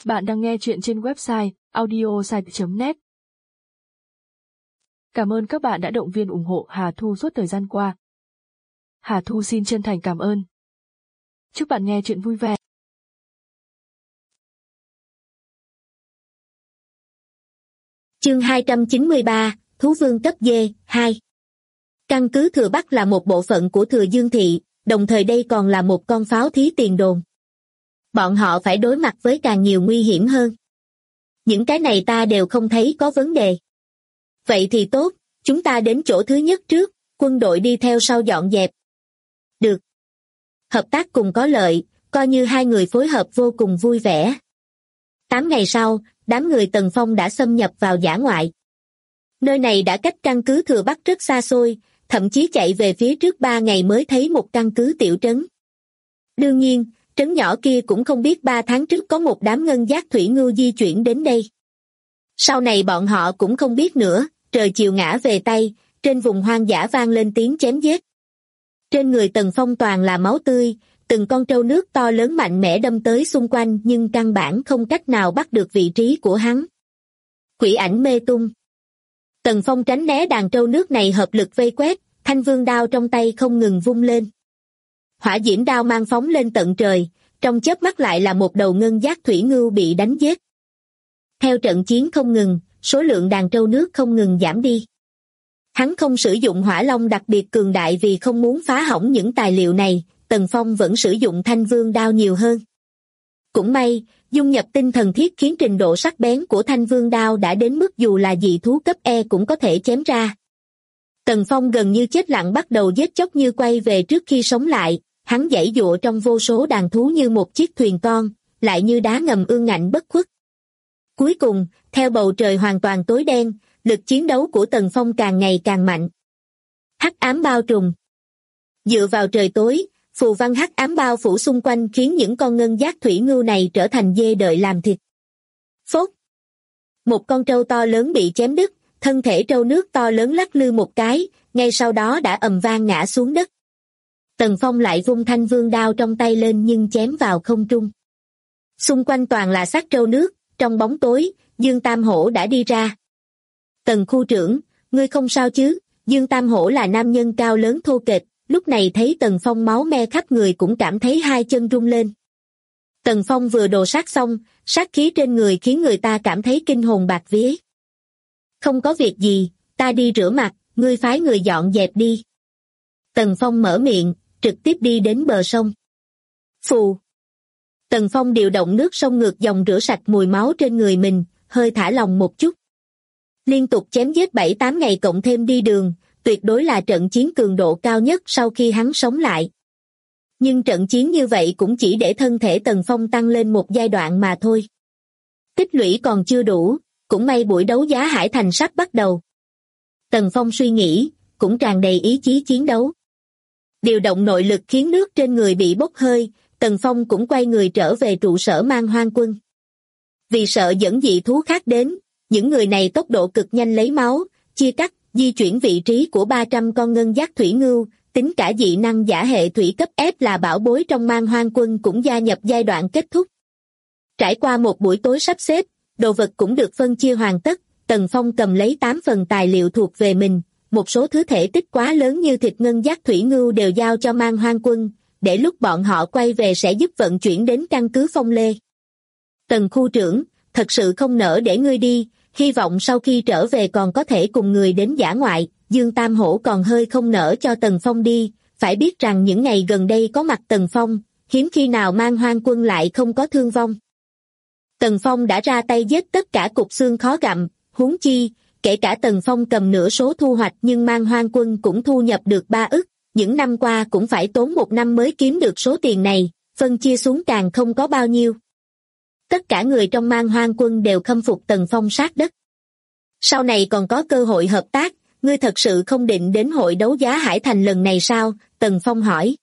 Bạn đang nghe chuyện trên website audiosite.net. Cảm ơn các bạn đã động viên ủng hộ Hà Thu suốt thời gian qua. Hà Thu xin chân thành cảm ơn. Chúc bạn nghe chuyện vui vẻ. Chương 293, Thú Vương cấp D2. Căn cứ Thừa Bắc là một bộ phận của Thừa Dương Thị, đồng thời đây còn là một con pháo thí tiền đồn. Bọn họ phải đối mặt với càng nhiều nguy hiểm hơn. Những cái này ta đều không thấy có vấn đề. Vậy thì tốt, chúng ta đến chỗ thứ nhất trước, quân đội đi theo sau dọn dẹp. Được. Hợp tác cùng có lợi, coi như hai người phối hợp vô cùng vui vẻ. 8 ngày sau, đám người Tần Phong đã xâm nhập vào dã ngoại. Nơi này đã cách căn cứ Thừa Bắc rất xa xôi, thậm chí chạy về phía trước 3 ngày mới thấy một căn cứ tiểu trấn. Đương nhiên, trấn nhỏ kia cũng không biết 3 tháng trước có một đám ngân giác thủy ngưu di chuyển đến đây. Sau này bọn họ cũng không biết nữa, trời chiều ngã về Tây, trên vùng hoang dã vang lên tiếng chém giết. Trên người Tần Phong toàn là máu tươi, từng con trâu nước to lớn mạnh mẽ đâm tới xung quanh nhưng căn bản không cách nào bắt được vị trí của hắn. Quỷ ảnh mê tung. Tần Phong tránh né đàn trâu nước này hợp lực vây quét, thanh vương đao trong tay không ngừng vung lên. Hỏa diễm đao mang phóng lên tận trời, trong chớp mắt lại là một đầu ngân giác thủy ngưu bị đánh giết. Theo trận chiến không ngừng, số lượng đàn trâu nước không ngừng giảm đi. Hắn không sử dụng hỏa long đặc biệt cường đại vì không muốn phá hỏng những tài liệu này, Tần Phong vẫn sử dụng thanh vương đao nhiều hơn. Cũng may, dung nhập tinh thần thiết khiến trình độ sắc bén của thanh vương đao đã đến mức dù là dị thú cấp E cũng có thể chém ra. Tần Phong gần như chết lặng bắt đầu giết chóc như quay về trước khi sống lại, hắn giãy giụa trong vô số đàn thú như một chiếc thuyền con, lại như đá ngầm ương ngạnh bất khuất. Cuối cùng, theo bầu trời hoàn toàn tối đen, lực chiến đấu của Tần Phong càng ngày càng mạnh. Hắc ám bao trùm. Dựa vào trời tối, phù văn hắc ám bao phủ xung quanh khiến những con ngân giác thủy ngưu này trở thành dê đợi làm thịt. Phốt. Một con trâu to lớn bị chém đứt, thân thể trâu nước to lớn lắc lư một cái, ngay sau đó đã ầm vang ngã xuống đất. Tần Phong lại vung thanh vương đao trong tay lên nhưng chém vào không trung. Xung quanh toàn là xác trâu nước, trong bóng tối, Dương Tam Hổ đã đi ra. Tần khu trưởng, ngươi không sao chứ? Dương Tam Hổ là nam nhân cao lớn thô kệch, lúc này thấy Tần Phong máu me khắp người cũng cảm thấy hai chân rung lên. Tần Phong vừa đồ sát xong, sát khí trên người khiến người ta cảm thấy kinh hồn bạt vía. Không có việc gì, ta đi rửa mặt, ngươi phái người dọn dẹp đi. Tần Phong mở miệng, trực tiếp đi đến bờ sông. Phù. Tần Phong điều động nước sông ngược dòng rửa sạch mùi máu trên người mình, hơi thả lòng một chút. Liên tục chém giết 7-8 ngày cộng thêm đi đường, tuyệt đối là trận chiến cường độ cao nhất sau khi hắn sống lại. Nhưng trận chiến như vậy cũng chỉ để thân thể Tần Phong tăng lên một giai đoạn mà thôi. Tích lũy còn chưa đủ, cũng may buổi đấu giá Hải Thành sắp bắt đầu. Tần Phong suy nghĩ, cũng tràn đầy ý chí chiến đấu. Điều động nội lực khiến nước trên người bị bốc hơi, Tần Phong cũng quay người trở về trụ sở Man Hoang Quân. Vì sợ dẫn dị thú khác đến, những người này tốc độ cực nhanh lấy máu, chia cắt, di chuyển vị trí của 300 con ngân giác thủy ngưu, tính cả dị năng giả hệ thủy cấp F là bảo bối trong Man Hoang Quân cũng gia nhập giai đoạn kết thúc. Trải qua một buổi tối sắp xếp, đồ vật cũng được phân chia hoàn tất, Tần Phong cầm lấy 8 phần tài liệu thuộc về mình, một số thứ thể tích quá lớn như thịt ngân giác thủy ngưu đều giao cho Man Hoang Quân, để lúc bọn họ quay về sẽ giúp vận chuyển đến căn cứ Phong Lê. Tần khu trưởng, thật sự không nỡ để ngươi đi, hy vọng sau khi trở về còn có thể cùng người đến dã ngoại. Dương Tam Hổ còn hơi không nỡ cho Tần Phong đi, phải biết rằng những ngày gần đây có mặt Tần Phong, hiếm khi nào Man Hoang Quân lại không có thương vong. Tần Phong đã ra tay giết tất cả cục xương khó gặm, huống chi, kể cả Tần Phong cầm nửa số thu hoạch nhưng Man Hoang Quân cũng thu nhập được 3 ức, những năm qua cũng phải tốn 1 năm mới kiếm được số tiền này, phân chia xuống càng không có bao nhiêu. Tất cả người trong Man Hoang Quân đều khâm phục Tần Phong sát đất. Sau này còn có cơ hội hợp tác, ngươi thật sự không định đến hội đấu giá Hải Thành lần này sao? Tần Phong hỏi.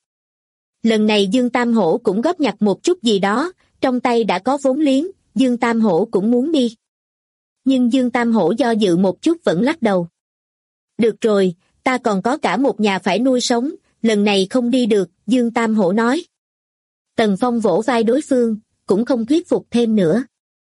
Lần này Dương Tam Hổ cũng góp nhặt một chút gì đó, trong tay đã có vốn liếng, Dương Tam Hổ cũng muốn đi. Nhưng Dương Tam Hổ do dự một chút vẫn lắc đầu. Được rồi, ta còn có cả một nhà phải nuôi sống, lần này không đi được, Dương Tam Hổ nói. Tần Phong vỗ vai đối phương, cũng không thuyết phục thêm nữa.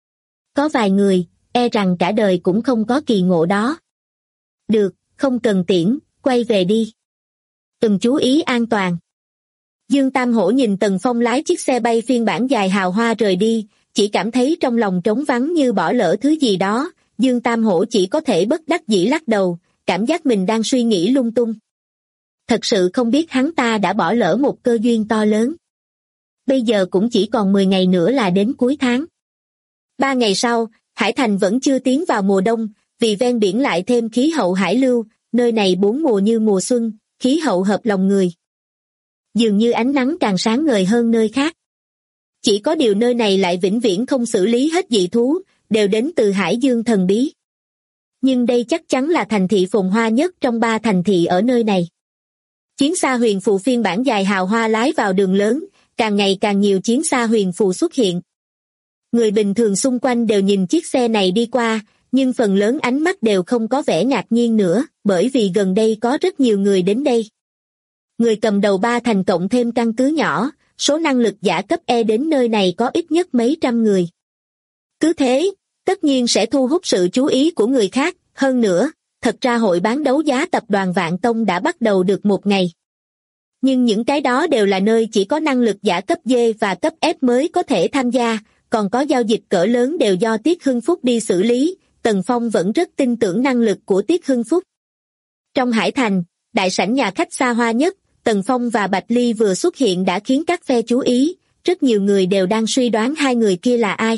Có vài người, e rằng cả đời cũng không có kỳ ngộ đó. Được, không cần tiễn, quay về đi. Chú ý an toàn. Dương Tam Hổ nhìn Tần Phong lái chiếc xe bay phiên bản dài hào hoa rời đi, chỉ cảm thấy trong lòng trống vắng như bỏ lỡ thứ gì đó. Dương Tam Hổ chỉ có thể bất đắc dĩ lắc đầu, cảm giác mình đang suy nghĩ lung tung. Thật sự không biết hắn ta đã bỏ lỡ một cơ duyên to lớn. Bây giờ cũng chỉ còn 10 ngày nữa là đến cuối tháng. 3 ngày sau, Hải Thành vẫn chưa tiến vào mùa đông, vì ven biển lại thêm khí hậu hải lưu, nơi này 4 mùa như mùa xuân, khí hậu hợp lòng người. Dường như ánh nắng càng sáng ngời hơn nơi khác. Chỉ có điều nơi này lại vĩnh viễn không xử lý hết dị thú, đều đến từ Hải Dương thần bí. Nhưng đây chắc chắn là thành thị phồn hoa nhất trong 3 thành thị ở nơi này. Chiến xa huyền phù phiên bản dài hào hoa lái vào đường lớn, càng ngày càng nhiều chiến xa huyền phù xuất hiện. Người bình thường xung quanh đều nhìn chiếc xe này đi qua, nhưng phần lớn ánh mắt đều không có vẻ ngạc nhiên nữa, bởi vì gần đây có rất nhiều người đến đây. Người cầm đầu 3 thành cộng thêm căn cứ nhỏ, số năng lực giả cấp E đến nơi này có ít nhất mấy trăm người. Cứ thế, tất nhiên sẽ thu hút sự chú ý của người khác, hơn nữa, thật ra hội bán đấu giá tập đoàn Vạn Tông đã bắt đầu được 1 ngày. Nhưng những cái đó đều là nơi chỉ có năng lực giả cấp D và cấp F mới có thể tham gia, còn có giao dịch cỡ lớn đều do Tiết Hưng Phúc đi xử lý. Tần Phong vẫn rất tin tưởng năng lực của Tiết Hưng Phúc. Trong Hải Thành, đại sảnh nhà khách xa hoa nhất, Tần Phong và Bạch Ly vừa xuất hiện đã khiến các phe chú ý, rất nhiều người đều đang suy đoán hai người kia là ai.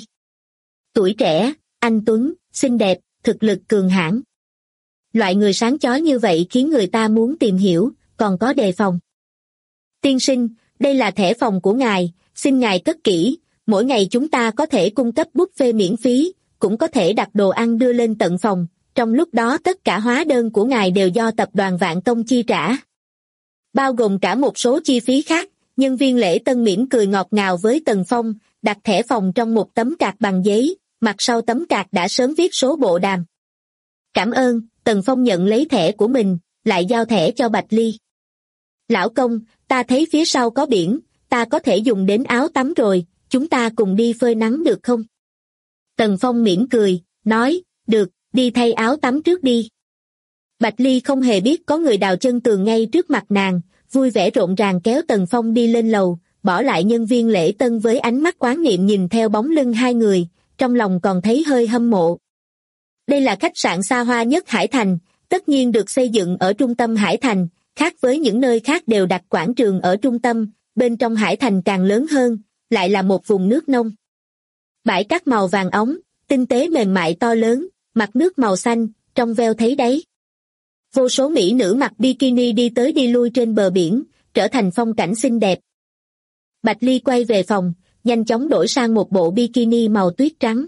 Tuổi trẻ, anh tuấn, xinh đẹp, thực lực cường hãn. Loại người sáng chói như vậy khiến người ta muốn tìm hiểu, còn có đề phòng. Tiên sinh, đây là thẻ phòng của ngài, xin ngài cất kỹ, mỗi ngày chúng ta có thể cung cấp buffet miễn phí, cũng có thể đặt đồ ăn đưa lên tận phòng, trong lúc đó tất cả hóa đơn của ngài đều do tập đoàn Vạn Tông chi trả. Bao gồm cả một số chi phí khác, nhân viên lễ tân mỉm cười ngọt ngào với Tần Phong, đặt thẻ phòng trong một tấm card bằng giấy, mặt sau tấm card đã sớm viết số bộ đàm. Cảm ơn, Tần Phong nhận lấy thẻ của mình, lại giao thẻ cho Bạch Ly. Lão công, ta thấy phía sau có biển, ta có thể dùng đến áo tắm rồi, chúng ta cùng đi phơi nắng được không? Tần Phong mỉm cười, nói, được, đi thay áo tắm trước đi. Bạch Ly không hề biết có người đào chân tường ngay trước mặt nàng, vui vẻ rộn ràng kéo Tần Phong đi lên lầu, bỏ lại nhân viên lễ tân với ánh mắt oán niệm nhìn theo bóng lưng hai người, trong lòng còn thấy hơi hâm mộ. Đây là khách sạn xa hoa nhất Hải Thành, tất nhiên được xây dựng ở trung tâm Hải Thành, khác với những nơi khác đều đặt quảng trường ở trung tâm, bên trong Hải Thành càng lớn hơn, lại là một vùng nước nông. Bãi cát màu vàng óng, tinh tế mềm mại to lớn, mặt nước màu xanh, trong veo thấy đáy. Vô số mỹ nữ mặc bikini đi tới đi lui trên bờ biển, trở thành phong cảnh xinh đẹp. Bạch Ly quay về phòng, nhanh chóng đổi sang một bộ bikini màu tuyết trắng.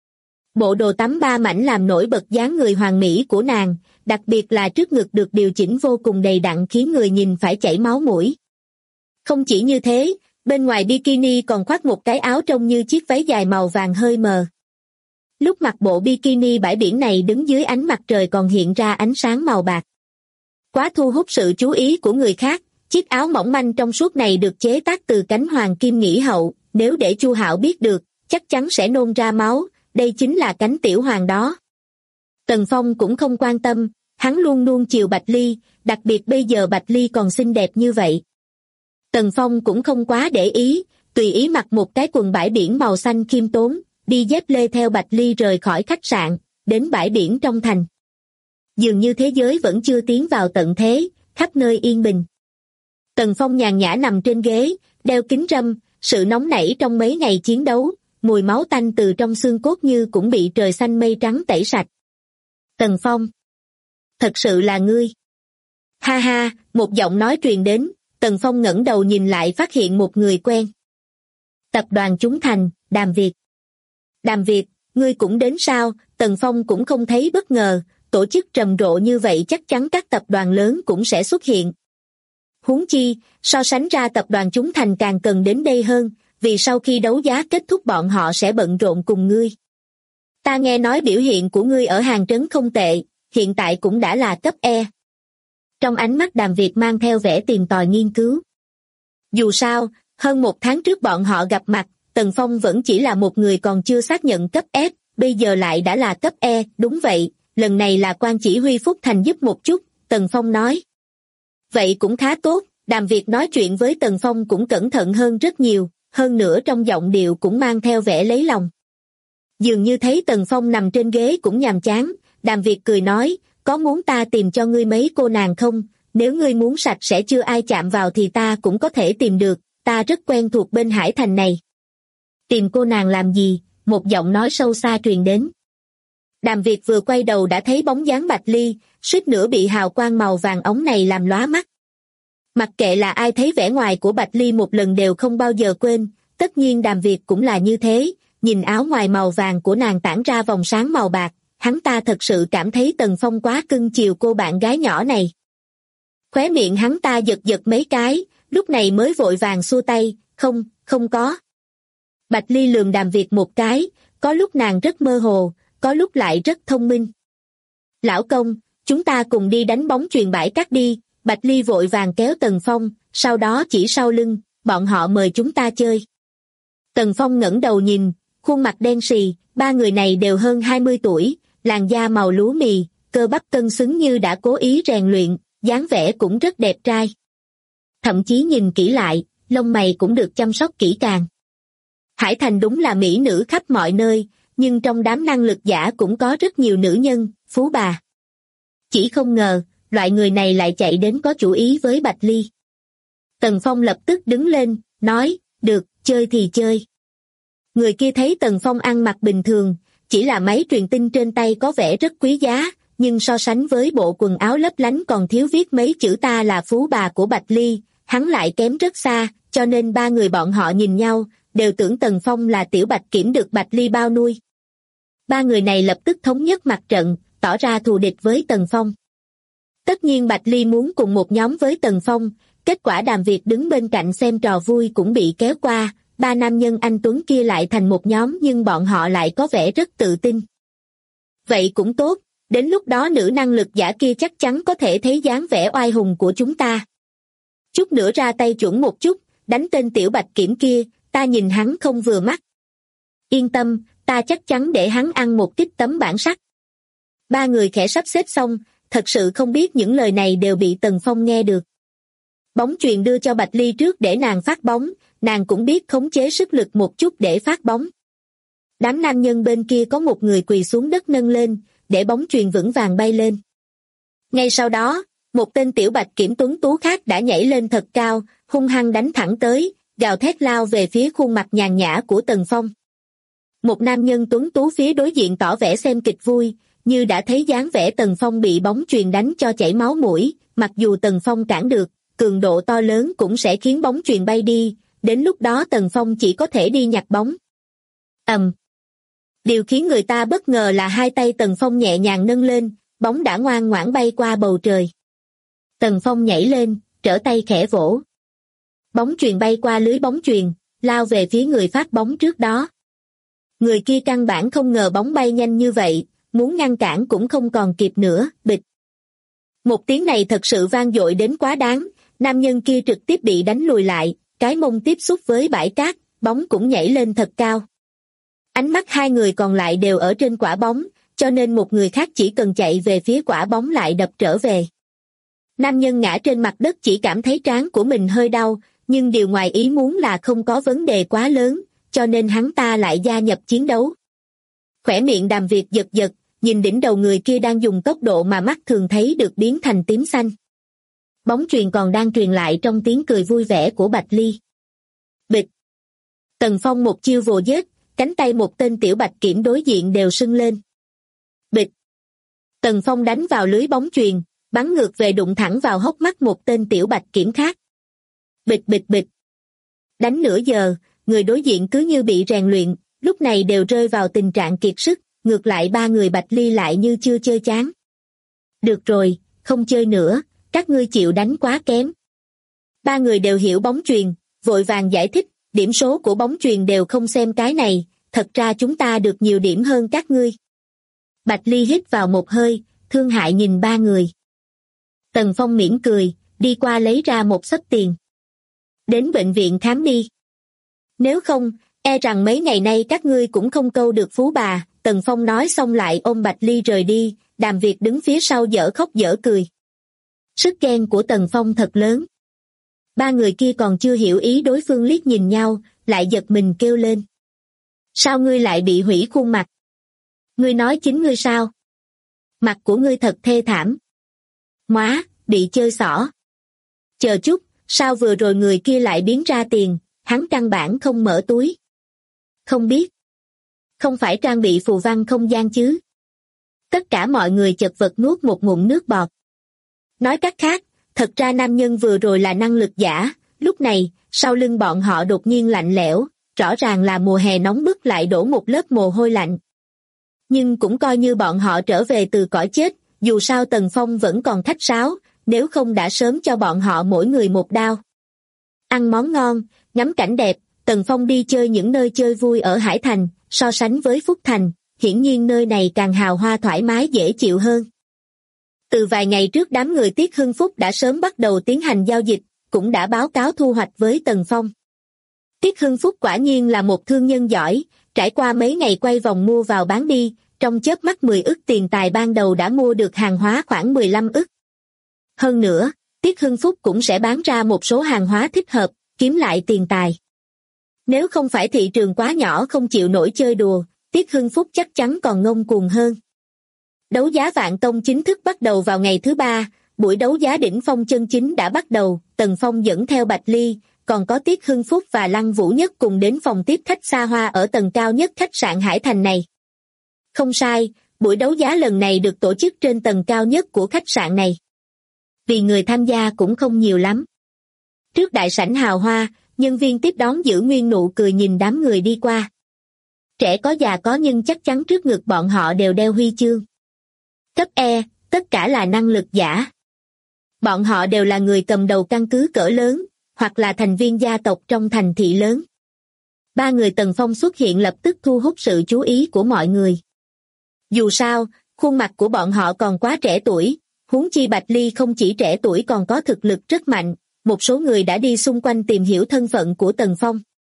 Bộ đồ tắm 3 mảnh làm nổi bật dáng người hoàn mỹ của nàng, đặc biệt là trước ngực được điều chỉnh vô cùng đầy đặn khiến người nhìn phải chảy máu mũi. Không chỉ như thế, bên ngoài bikini còn khoác một cái áo trông như chiếc váy dài màu vàng hơi mờ. Lúc mặc bộ bikini bãi biển này đứng dưới ánh mặt trời còn hiện ra ánh sáng màu bạc. Quá thu hút sự chú ý của người khác, chiếc áo mỏng manh trong suốt này được chế tác từ cánh hoàng kim nghĩ hậu, nếu để Chu Hạo biết được, chắc chắn sẽ nôn ra máu, đây chính là cánh tiểu hoàng đó. Tần Phong cũng không quan tâm, hắn luôn luôn chiều Bạch Ly, đặc biệt bây giờ Bạch Ly còn xinh đẹp như vậy. Tần Phong cũng không quá để ý, tùy ý mặc một cái quần bãi biển màu xanh khiêm tốn, đi dép lê theo Bạch Ly rời khỏi khách sạn, đến bãi biển trong thành. Dường như thế giới vẫn chưa tiến vào tận thế, khắp nơi yên bình. Tần Phong nhàn nhã nằm trên ghế, đeo kính râm, sự nóng nảy trong mấy ngày chiến đấu, mùi máu tanh từ trong xương cốt như cũng bị trời xanh mây trắng tẩy sạch. Tần Phong, thật sự là ngươi. Ha ha, một giọng nói truyền đến, Tần Phong ngẩng đầu nhìn lại phát hiện một người quen. Tập đoàn Chúng Thành, Đàm Việt. Đàm Việt, ngươi cũng đến sao? Tần Phong cũng không thấy bất ngờ, tổ chức trầm rộ như vậy chắc chắn các tập đoàn lớn cũng sẽ xuất hiện. Huống chi, so sánh ra tập đoàn Chúng Thành càng cần đến đây hơn, vì sau khi đấu giá kết thúc bọn họ sẽ bận rộn cùng ngươi. Ta nghe nói biểu hiện của ngươi ở hàng trấn không tệ, hiện tại cũng đã là cấp E. Trong ánh mắt Đàm Việt mang theo vẻ tìm tòi nghiên cứu. Dù sao, hơn 1 tháng trước bọn họ gặp mặt, Tần Phong vẫn chỉ là một người còn chưa xác nhận cấp S, bây giờ lại đã là cấp E, đúng vậy, lần này là quan chỉ huy Phúc Thành giúp một chút, Tần Phong nói. Vậy cũng khá tốt, Đàm Việt nói chuyện với Tần Phong cũng cẩn thận hơn rất nhiều, hơn nữa trong giọng điệu cũng mang theo vẻ lấy lòng. Dường như thấy Tần Phong nằm trên ghế cũng nhàm chán, Đàm Việt cười nói, có muốn ta tìm cho ngươi mấy cô nàng không? Nếu ngươi muốn sạch sẽ chưa ai chạm vào thì ta cũng có thể tìm được, ta rất quen thuộc bên Hải Thành này. Tìm cô nàng làm gì? Một giọng nói sâu xa truyền đến. Đàm Việt vừa quay đầu đã thấy bóng dáng Bạch Ly, suýt nữa bị hào quang màu vàng óng này làm lóa mắt. Mặc kệ là ai thấy vẻ ngoài của Bạch Ly một lần đều không bao giờ quên, tất nhiên Đàm Việt cũng là như thế, nhìn áo ngoài màu vàng của nàng tản ra vòng sáng màu bạc, hắn ta thật sự cảm thấy Tần Phong quá cưng chiều cô bạn gái nhỏ này. Khóe miệng hắn ta giật giật mấy cái, lúc này mới vội vàng xua tay, không có. Bạch Ly lườm Đàm Việt một cái, có lúc nàng rất mơ hồ, có lúc lại rất thông minh. Lão công, chúng ta cùng đi đánh bóng chuyền bãi cát đi, Bạch Ly vội vàng kéo Tần Phong, sau đó chỉ sau lưng, bọn họ mời chúng ta chơi. Tần Phong ngẩng đầu nhìn, khuôn mặt đen sì, ba người này đều hơn 20 tuổi, làn da màu lúa mì, cơ bắp cân xứng như đã cố ý rèn luyện, dáng vẻ cũng rất đẹp trai. Thậm chí nhìn kỹ lại, lông mày cũng được chăm sóc kỹ càng. Hải Thành đúng là mỹ nữ khắp mọi nơi, nhưng trong đám năng lực giả cũng có rất nhiều nữ nhân, phú bà. Chỉ không ngờ, loại người này lại chạy đến có chủ ý với Bạch Ly. Tần Phong lập tức đứng lên, nói, được, chơi thì chơi. Người kia thấy Tần Phong ăn mặc bình thường, chỉ là máy truyền tin trên tay có vẻ rất quý giá, nhưng so sánh với bộ quần áo lấp lánh còn thiếu viết mấy chữ ta là phú bà của Bạch Ly, hắn lại kém rất xa, cho nên ba người bọn họ nhìn nhau, đều tưởng Tần Phong là tiểu Bạch Kiểm được Bạch Ly bao nuôi. Ba người này lập tức thống nhất mặt trận, tỏ ra thù địch với Tần Phong. Tất nhiên Bạch Ly muốn cùng một nhóm với Tần Phong, kết quả Đàm Việt đứng bên cạnh xem trò vui cũng bị kéo qua, ba nam nhân anh tuấn kia lại thành một nhóm nhưng bọn họ lại có vẻ rất tự tin. Vậy cũng tốt, đến lúc đó nữ năng lực giả kia chắc chắn có thể thấy dáng vẻ oai hùng của chúng ta. Chút nữa ra tay chuẩn một chút, đánh tên tiểu Bạch Kiểm kia, ta nhìn hắn không vừa mắt. Yên tâm, ta chắc chắn để hắn ăn một kích tấm bản sắt. Ba người khẽ sắp xếp xong, thật sự không biết những lời này đều bị Tần Phong nghe được. Bóng chuyền đưa cho Bạch Ly trước để nàng phát bóng, nàng cũng biết khống chế sức lực một chút để phát bóng. Đám nam nhân bên kia có một người quỳ xuống đất nâng lên, để bóng chuyền vững vàng bay lên. Ngay sau đó, một tên tiểu Bạch Kiểm tuấn tú khác đã nhảy lên thật cao, hung hăng đánh thẳng tới, gào thét lao về phía khuôn mặt nhàn nhã của Tần Phong. Một nam nhân tuấn tú phía đối diện tỏ vẻ xem kịch vui, như đã thấy dáng vẻ Tần Phong bị bóng chuyền đánh cho chảy máu mũi, mặc dù Tần Phong cản được, cường độ to lớn cũng sẽ khiến bóng chuyền bay đi, đến lúc đó Tần Phong chỉ có thể đi nhặt bóng. Điều khiến người ta bất ngờ là hai tay Tần Phong nhẹ nhàng nâng lên, bóng đã ngoan ngoãn bay qua bầu trời. Tần Phong nhảy lên, trở tay khẽ vỗ. Bóng chuyền bay qua lưới bóng chuyền, lao về phía người phát bóng trước đó. Người kia căn bản không ngờ bóng bay nhanh như vậy, muốn ngăn cản cũng không còn kịp nữa, bịch. Một tiếng này thật sự vang dội đến quá đáng, nam nhân kia trực tiếp bị đánh lùi lại, cái mông tiếp xúc với bãi cát, bóng cũng nhảy lên thật cao. Ánh mắt hai người còn lại đều ở trên quả bóng, cho nên một người khác chỉ cần chạy về phía quả bóng lại đập trở về. Nam nhân ngã trên mặt đất chỉ cảm thấy trán của mình hơi đau, nhưng điều ngoài ý muốn là không có vấn đề quá lớn, cho nên hắn ta lại gia nhập chiến đấu. Khỏe miệng Đàm Việt giật giật, nhìn đỉnh đầu người kia đang dùng tốc độ mà mắt thường thấy được biến thành tím xanh. Bóng chuyền còn đang truyền lại trong tiếng cười vui vẻ của Bạch Ly. Bịch. Tần Phong một chiêu vồ giết, cánh tay một tên tiểu Bạch Kiểm đối diện đều sưng lên. Bịch. Tần Phong đánh vào lưới bóng chuyền, bắn ngược về đụng thẳng vào hốc mắt một tên tiểu Bạch Kiểm khác. Bịch bịch bịch. Đánh nửa giờ, người đối diện cứ như bị rèn luyện, lúc này đều rơi vào tình trạng kiệt sức, ngược lại ba người Bạch Ly lại như chưa chơi chán. Được rồi, không chơi nữa, các ngươi chịu đánh quá kém. Ba người đều hiểu bóng chuyền, vội vàng giải thích, điểm số của bóng chuyền đều không xem cái này, thật ra chúng ta được nhiều điểm hơn các ngươi. Bạch Ly hít vào một hơi, thương hại nhìn ba người. Tần Phong mỉm cười, đi qua lấy ra một xấp tiền. Đến bệnh viện khám đi. Nếu không, e rằng mấy ngày nay các ngươi cũng không câu được phú bà, Tần Phong nói xong lại ôm Bạch Ly rời đi, Đàm Việt đứng phía sau dở khóc dở cười. Sức ghen của Tần Phong thật lớn. Ba người kia còn chưa hiểu ý đối phương liếc nhìn nhau, lại giật mình kêu lên. Sao ngươi lại bị hủy khuôn mặt? Ngươi nói chính ngươi sao? Mặt của ngươi thật thê thảm. Móa, bị chơi xỏ. Chờ chút, sao vừa rồi người kia lại biến ra tiền, hắn căn bản không mở túi. Không biết. Không phải trang bị phù văn không gian chứ? Tất cả mọi người chật vật nuốt một ngụm nước bọt. Nói cách khác, thật ra nam nhân vừa rồi là năng lực giả, lúc này, sau lưng bọn họ đột nhiên lạnh lẽo, rõ ràng là mùa hè nóng bức lại đổ một lớp mồ hôi lạnh. Nhưng cũng coi như bọn họ trở về từ cõi chết, dù sao Tần Phong vẫn còn khách sáo, nếu không đã sớm cho bọn họ mỗi người một đao. Ăn món ngon, ngắm cảnh đẹp, Tần Phong đi chơi những nơi chơi vui ở Hải Thành, so sánh với Phúc Thành, hiển nhiên nơi này càng hào hoa thoải mái dễ chịu hơn. Từ vài ngày trước đám người Tiết Hưng Phúc đã sớm bắt đầu tiến hành giao dịch, cũng đã báo cáo thu hoạch với Tần Phong. Tiết Hưng Phúc quả nhiên là một thương nhân giỏi, trải qua mấy ngày quay vòng mua vào bán đi, trong chớp mắt 10 ức tiền tài ban đầu đã mua được hàng hóa khoảng 15 ức. Hơn nữa, Tiết Hưng Phúc cũng sẽ bán ra một số hàng hóa thích hợp, kiếm lại tiền tài. Nếu không phải thị trường quá nhỏ không chịu nổi chơi đùa, Tiết Hưng Phúc chắc chắn còn ngông cuồng hơn. Đấu giá Vạn Tông chính thức bắt đầu vào ngày thứ 3, buổi đấu giá đỉnh phong chân chính đã bắt đầu, Tần Phong dẫn theo Bạch Ly, còn có Tiết Hưng Phúc và Lăng Vũ Nhất cùng đến phòng tiếp khách xa hoa ở tầng cao nhất khách sạn Hải Thành này. Không sai, buổi đấu giá lần này được tổ chức trên tầng cao nhất của khách sạn này. Vì người tham gia cũng không nhiều lắm. Trước đại sảnh hào hoa, nhân viên tiếp đón giữ nguyên nụ cười nhìn đám người đi qua. Trẻ có già có nhưng chắc chắn trước ngực bọn họ đều đeo huy chương. Cấp E, tất cả là năng lực giả. Bọn họ đều là người cầm đầu căn cứ cỡ lớn, hoặc là thành viên gia tộc trong thành thị lớn. Ba người Tần Phong xuất hiện lập tức thu hút sự chú ý của mọi người. Dù sao, khuôn mặt của bọn họ còn quá trẻ tuổi, huống chi Bạch Ly không chỉ trẻ tuổi còn có thực lực rất mạnh, một số người đã đi xung quanh tìm hiểu thân phận của Tần Phong.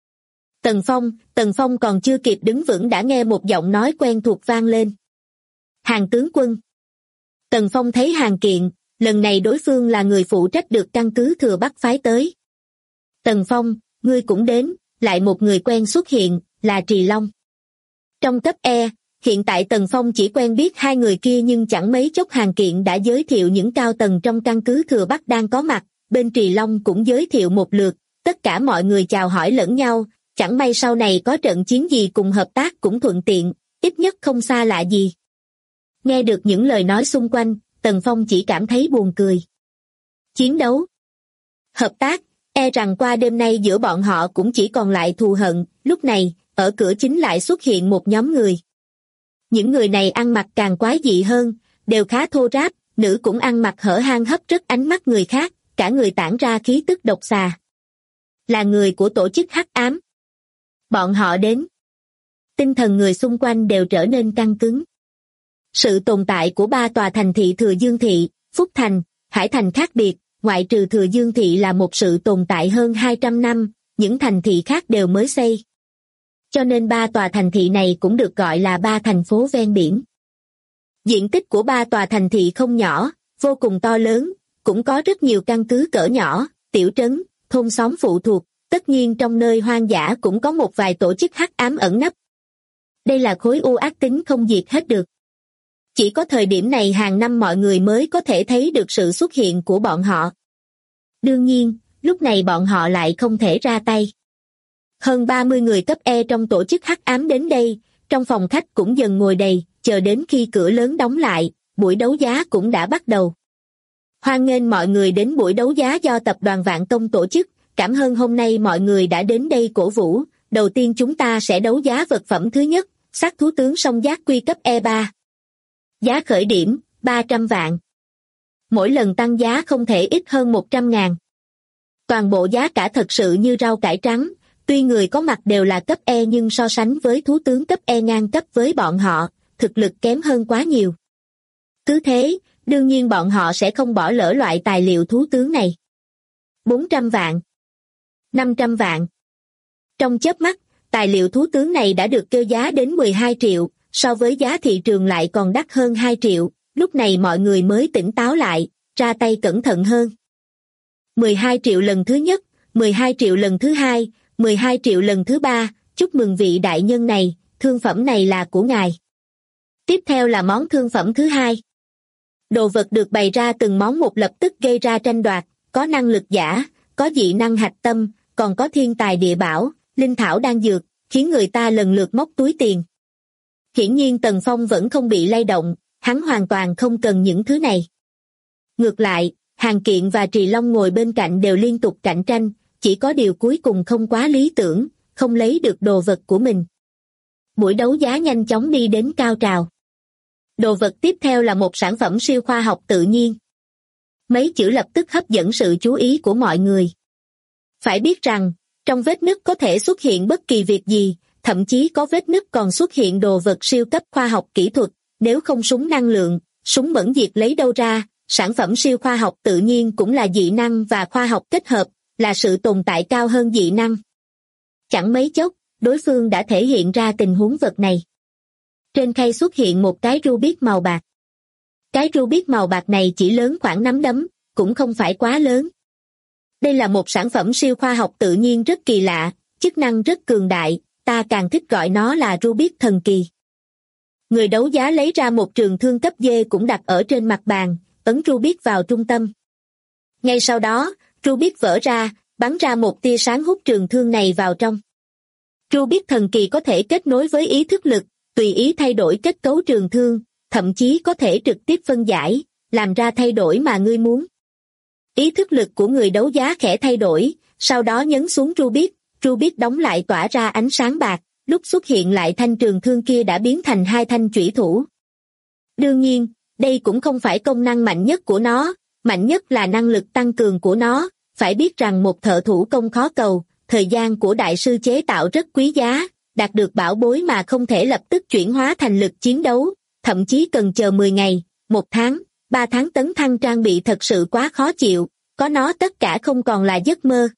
Tần Phong còn chưa kịp đứng vững đã nghe một giọng nói quen thuộc vang lên. Hàn tướng quân. Tần Phong thấy Hàn Kiện, lần này đối phương là người phụ trách được căn cứ Thừa Bắc phái tới. Tần Phong, ngươi cũng đến, lại một người quen xuất hiện, là Trì Long. Trong cấp E, hiện tại Tần Phong chỉ quen biết hai người kia nhưng chẳng mấy chốc Hàn Kiện đã giới thiệu những cao tầng trong căn cứ Thừa Bắc đang có mặt, bên Trì Long cũng giới thiệu một lượt, tất cả mọi người chào hỏi lẫn nhau, chẳng may sau này có trận chiến gì cùng hợp tác cũng thuận tiện, ít nhất không xa lạ gì. Nghe được những lời nói xung quanh, Tần Phong chỉ cảm thấy buồn cười. Chiến đấu, hợp tác, e rằng qua đêm nay giữa bọn họ cũng chỉ còn lại thù hận, lúc này, ở cửa chính lại xuất hiện một nhóm người. Những người này ăn mặc càng quái dị hơn, đều khá thô ráp, nữ cũng ăn mặc hở hang hấp rất ánh mắt người khác, cả người tản ra khí tức độc xà. Là người của tổ chức Hắc Ám. Bọn họ đến. Tinh thần người xung quanh đều trở nên căng cứng. Sự tồn tại của ba tòa thành thị Thừa Dương Thị, Phúc Thành, Hải Thành khác biệt, ngoại trừ Thừa Dương Thị là một sự tồn tại hơn 200 năm, những thành thị khác đều mới xây. Cho nên ba tòa thành thị này cũng được gọi là ba thành phố ven biển. Diện tích của ba tòa thành thị không nhỏ, vô cùng to lớn, cũng có rất nhiều căn cứ cỡ nhỏ, tiểu trấn, thôn xóm phụ thuộc, tất nhiên trong nơi hoang dã cũng có một vài tổ chức hắc ám ẩn nấp. Đây là khối u ác tính không diệt hết được. Chỉ có thời điểm này hàng năm mọi người mới có thể thấy được sự xuất hiện của bọn họ. Đương nhiên, lúc này bọn họ lại không thể ra tay. Hơn 30 người cấp E trong tổ chức hắc ám đến đây, trong phòng khách cũng dần ngồi đầy, chờ đến khi cửa lớn đóng lại, buổi đấu giá cũng đã bắt đầu. Hoan nghênh mọi người đến buổi đấu giá do tập đoàn Vạn Tông tổ chức, cảm ơn hôm nay mọi người đã đến đây cổ vũ, đầu tiên chúng ta sẽ đấu giá vật phẩm thứ nhất, sát thú tướng song giác quy cấp E3. Giá khởi điểm, 300 vạn. Mỗi lần tăng giá không thể ít hơn 100.000. Toàn bộ giá cả thật sự như rau cải trắng, tuy người có mặt đều là cấp E nhưng so sánh với thú tướng cấp E ngang cấp với bọn họ, thực lực kém hơn quá nhiều. Cứ thế, đương nhiên bọn họ sẽ không bỏ lỡ loại tài liệu thú tướng này. 400 vạn. 500 vạn. Trong chớp mắt, tài liệu thú tướng này đã được kêu giá đến 12 triệu, so với giá thị trường lại còn đắt hơn 2 triệu, lúc này mọi người mới tỉnh táo lại, ra tay cẩn thận hơn. 12 triệu lần thứ nhất, 12 triệu lần thứ hai, 12 triệu lần thứ ba, chúc mừng vị đại nhân này, thương phẩm này là của ngài. Tiếp theo là món thương phẩm thứ hai. Đồ vật được bày ra từng món một lập tức gây ra tranh đoạt, có năng lực giả, có dị năng hạch tâm, còn có thiên tài địa bảo, linh thảo đan dược, khiến người ta lần lượt móc túi tiền. Hiển nhiên Tần Phong vẫn không bị lay động, hắn hoàn toàn không cần những thứ này. Ngược lại, Hàn Kiện và Trì Long ngồi bên cạnh đều liên tục cạnh tranh, chỉ có điều cuối cùng không quá lý tưởng, không lấy được đồ vật của mình. Buổi đấu giá nhanh chóng đi đến cao trào. Đồ vật tiếp theo là một sản phẩm siêu khoa học tự nhiên. Mấy chữ lập tức hấp dẫn sự chú ý của mọi người. Phải biết rằng, trong vết nứt có thể xuất hiện bất kỳ việc gì, thậm chí có vết nứt còn xuất hiện đồ vật siêu cấp khoa học kỹ thuật, nếu không súng năng lượng, súng mẫn diệt lấy đâu ra, sản phẩm siêu khoa học tự nhiên cũng là dị năng và khoa học kết hợp, là sự tồn tại cao hơn dị năng. Chẳng mấy chốc, đối phương đã thể hiện ra tình huống vật này. Trên khay xuất hiện một cái Rubik màu bạc. Cái Rubik màu bạc này chỉ lớn khoảng nắm đấm, cũng không phải quá lớn. Đây là một sản phẩm siêu khoa học tự nhiên rất kỳ lạ, chức năng rất cường đại, ta càng thích gọi nó là Rubik thần kỳ. Người đấu giá lấy ra một trường thương cấp D cũng đặt ở trên mặt bàn, ấn Rubik vào trung tâm. Ngay sau đó, Rubik vỡ ra, bắn ra một tia sáng hút trường thương này vào trong. Rubik thần kỳ có thể kết nối với ý thức lực, tùy ý thay đổi kết cấu trường thương, thậm chí có thể trực tiếp phân giải, làm ra thay đổi mà ngươi muốn. Ý thức lực của người đấu giá khẽ thay đổi, sau đó nhấn xuống Rubik đóng lại tỏa ra ánh sáng bạc, lúc xuất hiện lại thanh trường thương kia đã biến thành hai thanh chủy thủ. Đương nhiên, đây cũng không phải công năng mạnh nhất của nó, mạnh nhất là năng lực tăng cường của nó, phải biết rằng một thợ thủ công khó cầu, thời gian của đại sư chế tạo rất quý giá, đạt được bảo bối mà không thể lập tức chuyển hóa thành lực chiến đấu, thậm chí cần chờ 10 ngày, 1 tháng, 3 tháng tấn thăng trang bị thật sự quá khó chịu, có nó tất cả không còn là giấc mơ.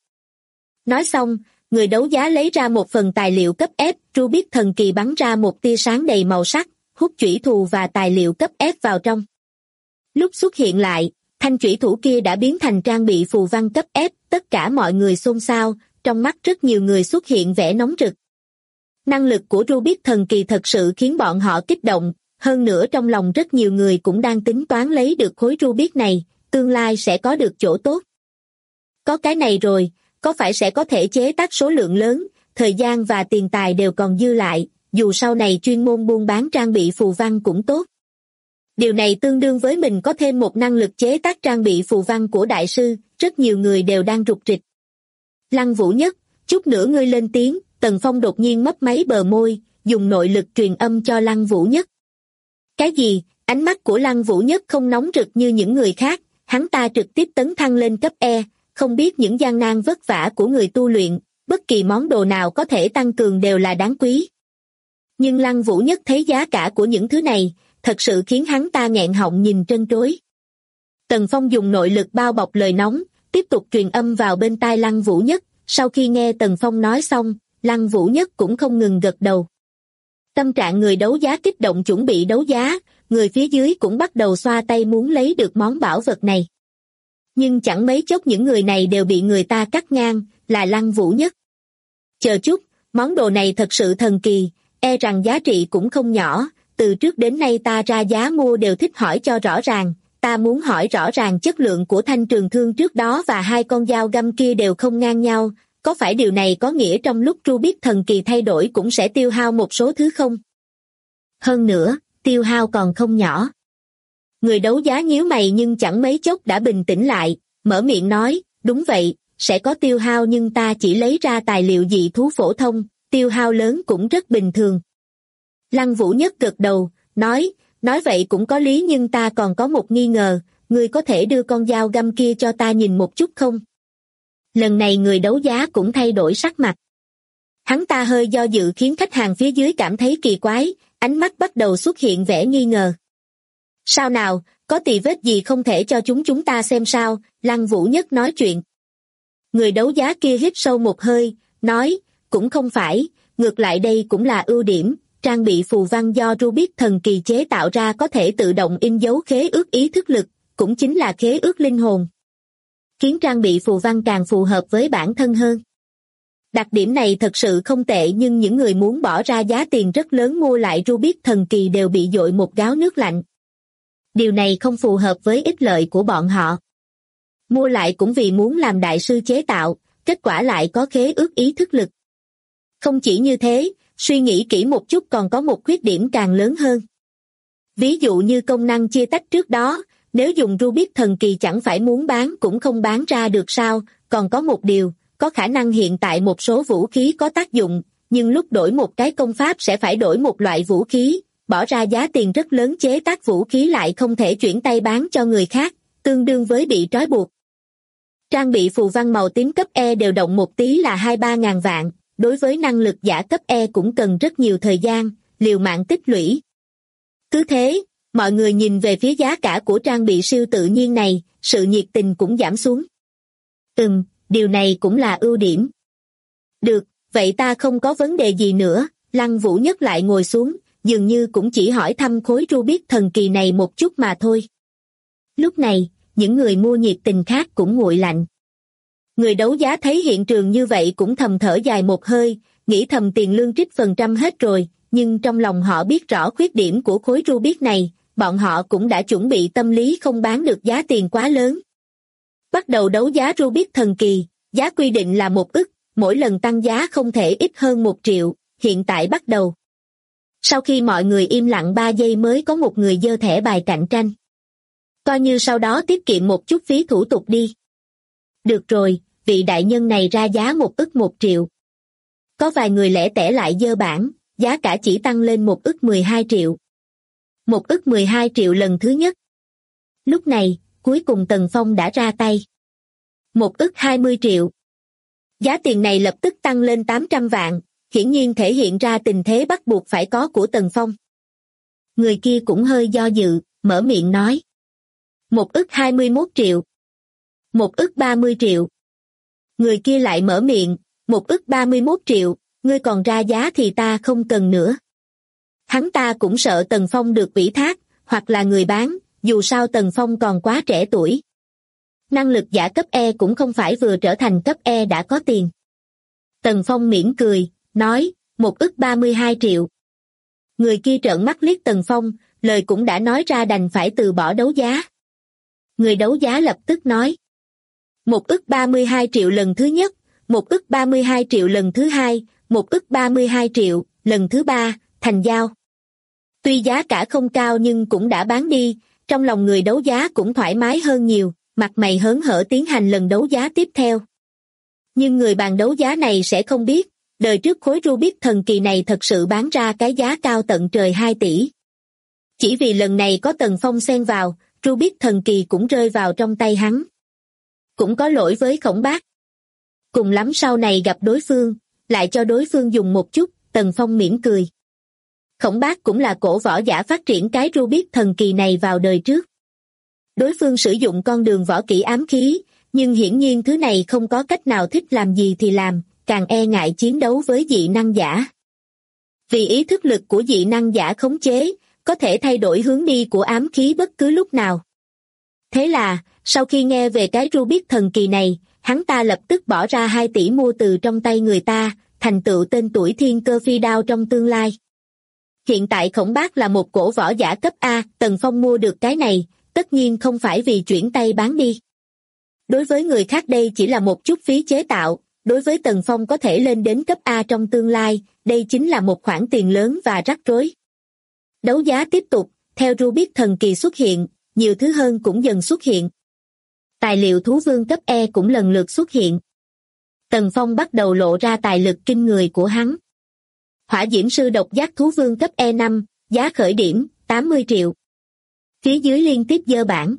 Nói xong, người đấu giá lấy ra một phần tài liệu cấp F, Rubik thần kỳ bắn ra một tia sáng đầy màu sắc, hút chủy thù và tài liệu cấp F vào trong. Lúc xuất hiện lại, thanh chủy thủ kia đã biến thành trang bị phù văn cấp F, tất cả mọi người xôn xao, trong mắt rất nhiều người xuất hiện vẻ nóng rực. Năng lực của Rubik thần kỳ thật sự khiến bọn họ kích động, hơn nữa trong lòng rất nhiều người cũng đang tính toán lấy được khối Rubik này, tương lai sẽ có được chỗ tốt. Có cái này rồi, có phải sẽ có thể chế tác số lượng lớn, thời gian và tiền tài đều còn dư lại, dù sau này chuyên môn buôn bán trang bị phù văn cũng tốt. Điều này tương đương với mình có thêm một năng lực chế tác trang bị phù văn của đại sư, rất nhiều người đều đang rục rịch. Lăng Vũ Nhất, chút nữa ngươi lên tiếng, Tần Phong đột nhiên mấp máy bờ môi, dùng nội lực truyền âm cho Lăng Vũ Nhất. Cái gì? Ánh mắt của Lăng Vũ Nhất không nóng rực như những người khác, hắn ta trực tiếp tấn thăng lên cấp E, không biết những gian nan vất vả của người tu luyện, bất kỳ món đồ nào có thể tăng cường đều là đáng quý. Nhưng Lăng Vũ Nhất thấy giá cả của những thứ này, thật sự khiến hắn ta nghẹn họng nhìn trân trối. Tần Phong dùng nội lực bao bọc lời nóng, tiếp tục truyền âm vào bên tai Lăng Vũ Nhất, sau khi nghe Tần Phong nói xong, Lăng Vũ Nhất cũng không ngừng gật đầu. Tâm trạng người đấu giá kích động chuẩn bị đấu giá, người phía dưới cũng bắt đầu xoa tay muốn lấy được món bảo vật này. Nhưng chẳng mấy chốc những người này đều bị người ta cắt ngang, là Lăng Vũ Nhất. Chờ chút, món đồ này thật sự thần kỳ, e rằng giá trị cũng không nhỏ, từ trước đến nay ta ra giá mua đều thích hỏi cho rõ ràng, ta muốn hỏi rõ ràng chất lượng của thanh trường thương trước đó và hai con dao găm kia đều không ngang nhau, có phải điều này có nghĩa trong lúc Rubik thần kỳ thay đổi cũng sẽ tiêu hao một số thứ không? Hơn nữa, tiêu hao còn không nhỏ. Người đấu giá nhíu mày nhưng chẳng mấy chốc đã bình tĩnh lại, mở miệng nói, đúng vậy, sẽ có tiêu hao nhưng ta chỉ lấy ra tài liệu dị thú phổ thông, tiêu hao lớn cũng rất bình thường. Lăng Vũ Nhất gật đầu, nói vậy cũng có lý nhưng ta còn có một nghi ngờ, ngươi có thể đưa con dao găm kia cho ta nhìn một chút không? Lần này người đấu giá cũng thay đổi sắc mặt. Hắn ta hơi do dự khiến khách hàng phía dưới cảm thấy kỳ quái, ánh mắt bắt đầu xuất hiện vẻ nghi ngờ. Sao nào, có tì vết gì không thể cho chúng ta xem sao? Lăng Vũ Nhất nói chuyện. Người đấu giá kia hít sâu một hơi, nói, cũng không phải, ngược lại đây cũng là ưu điểm, trang bị phù văn do Rubik thần kỳ chế tạo ra có thể tự động in dấu khế ước ý thức lực, cũng chính là khế ước linh hồn, khiến trang bị phù văn càng phù hợp với bản thân hơn. Đặc điểm này thật sự không tệ, nhưng những người muốn bỏ ra giá tiền rất lớn mua lại Rubik thần kỳ đều bị dội một gáo nước lạnh. Điều này không phù hợp với ích lợi của bọn họ. Mua lại cũng vì muốn làm đại sư chế tạo, kết quả lại có khế ước ý thức lực. Không chỉ như thế, suy nghĩ kỹ một chút còn có một khuyết điểm càng lớn hơn. Ví dụ như công năng chia tách trước đó, nếu dùng Rubik thần kỳ chẳng phải muốn bán cũng không bán ra được sao, còn có một điều, có khả năng hiện tại một số vũ khí có tác dụng, nhưng lúc đổi một cái công pháp sẽ phải đổi một loại vũ khí, bỏ ra giá tiền rất lớn chế tác vũ khí lại không thể chuyển tay bán cho người khác, tương đương với bị trói buộc. Trang bị phù văn màu tím cấp E đều động một tí là 2-3 ngàn vạn, đối với năng lực giả cấp E cũng cần rất nhiều thời gian, liều mạng tích lũy. Cứ thế, mọi người nhìn về phía giá cả của trang bị siêu tự nhiên này, sự nhiệt tình cũng giảm xuống. Điều này cũng là ưu điểm. Được, vậy ta không có vấn đề gì nữa, Lăng Vũ Nhất lại ngồi xuống, dường như cũng chỉ hỏi thăm khối Rubik thần kỳ này một chút mà thôi. Lúc này, những người mua nhiệt tình khác cũng nguội lạnh. Người đấu giá thấy hiện trường như vậy cũng thầm thở dài một hơi, nghĩ thầm tiền lương trích phần trăm hết rồi, nhưng trong lòng họ biết rõ khuyết điểm của khối Rubik này, bọn họ cũng đã chuẩn bị tâm lý không bán được giá tiền quá lớn. Bắt đầu đấu giá Rubik thần kỳ, giá quy định là 1 ức, mỗi lần tăng giá không thể ít hơn 1 triệu, hiện tại bắt đầu. Sau khi mọi người im lặng 3 giây mới có một người giơ thẻ bài cạnh tranh. Coi như sau đó tiết kiệm một chút phí thủ tục đi. Được rồi, vị đại nhân này ra giá 1 ức 1 triệu. Có vài người lẻ tẻ lại giơ bảng, giá cả chỉ tăng lên 1 ức 12 triệu. 1 ức 12 triệu lần thứ nhất. Lúc này, cuối cùng Tần Phong đã ra tay. 1 ức 20 triệu. Giá tiền này lập tức tăng lên 800 vạn, hiển nhiên thể hiện ra tình thế bắt buộc phải có của Tần Phong. Người kia cũng hơi do dự, mở miệng nói. 1 ức 21 triệu. 1 ức 30 triệu. Người kia lại mở miệng, 1 ức 31 triệu, ngươi còn ra giá thì ta không cần nữa. Hắn ta cũng sợ Tần Phong được ủy thác, hoặc là người bán, dù sao Tần Phong còn quá trẻ tuổi. Năng lực giả cấp E cũng không phải vừa trở thành cấp E đã có tiền. Tần Phong mỉm cười, nói, 1 ức 32 triệu. Người kia trợn mắt liếc Tần Phong, lời cũng đã nói ra đành phải từ bỏ đấu giá. Người đấu giá lập tức nói. 1 ức 32 triệu lần thứ nhất, 1 ức 32 triệu lần thứ hai, 1 ức 32 triệu, lần thứ ba, thành giao. Tuy giá cả không cao nhưng cũng đã bán đi, trong lòng người đấu giá cũng thoải mái hơn nhiều, mặt mày hớn hở tiến hành lần đấu giá tiếp theo. Nhưng người bàn đấu giá này sẽ không biết, đời trước khối Rubik thần kỳ này thật sự bán ra cái giá cao tận trời 2 tỷ. Chỉ vì lần này có Tần Phong xen vào, Rubik thần kỳ cũng rơi vào trong tay hắn. Cũng có lỗi với Khổng Bác. Cùng lắm sau này gặp đối phương, lại cho đối phương dùng một chút, Tần Phong mỉm cười. Khổng Bác cũng là cổ võ giả phát triển cái Rubik thần kỳ này vào đời trước. Đối phương sử dụng con đường võ kỹ ám khí, nhưng hiển nhiên thứ này không có cách nào thích làm gì thì làm, càng e ngại chiến đấu với dị năng giả. Vì ý thức lực của dị năng giả khống chế, có thể thay đổi hướng đi của ám khí bất cứ lúc nào. Thế là, sau khi nghe về cái Rubik thần kỳ này, hắn ta lập tức bỏ ra 2 tỷ mua từ trong tay người ta, thành tựu tên tuổi thiên cơ phi đao trong tương lai. Hiện tại Khổng Bác là một cổ võ giả cấp A, Tần Phong mua được cái này, tất nhiên không phải vì chuyển tay bán đi. Đối với người khác đây chỉ là một chút phí chế tạo, đối với Tần Phong có thể lên đến cấp A trong tương lai, đây chính là một khoản tiền lớn và rắc rối. Đấu giá tiếp tục, theo Rubik thần kỳ xuất hiện, nhiều thứ hơn cũng dần xuất hiện. Tài liệu thú vương cấp E cũng lần lượt xuất hiện. Tần Phong bắt đầu lộ ra tài lực kinh người của hắn. Hỏa diễm sư độc giác thú vương cấp E5, giá khởi điểm, 80 triệu. Phía dưới liên tiếp dơ bảng.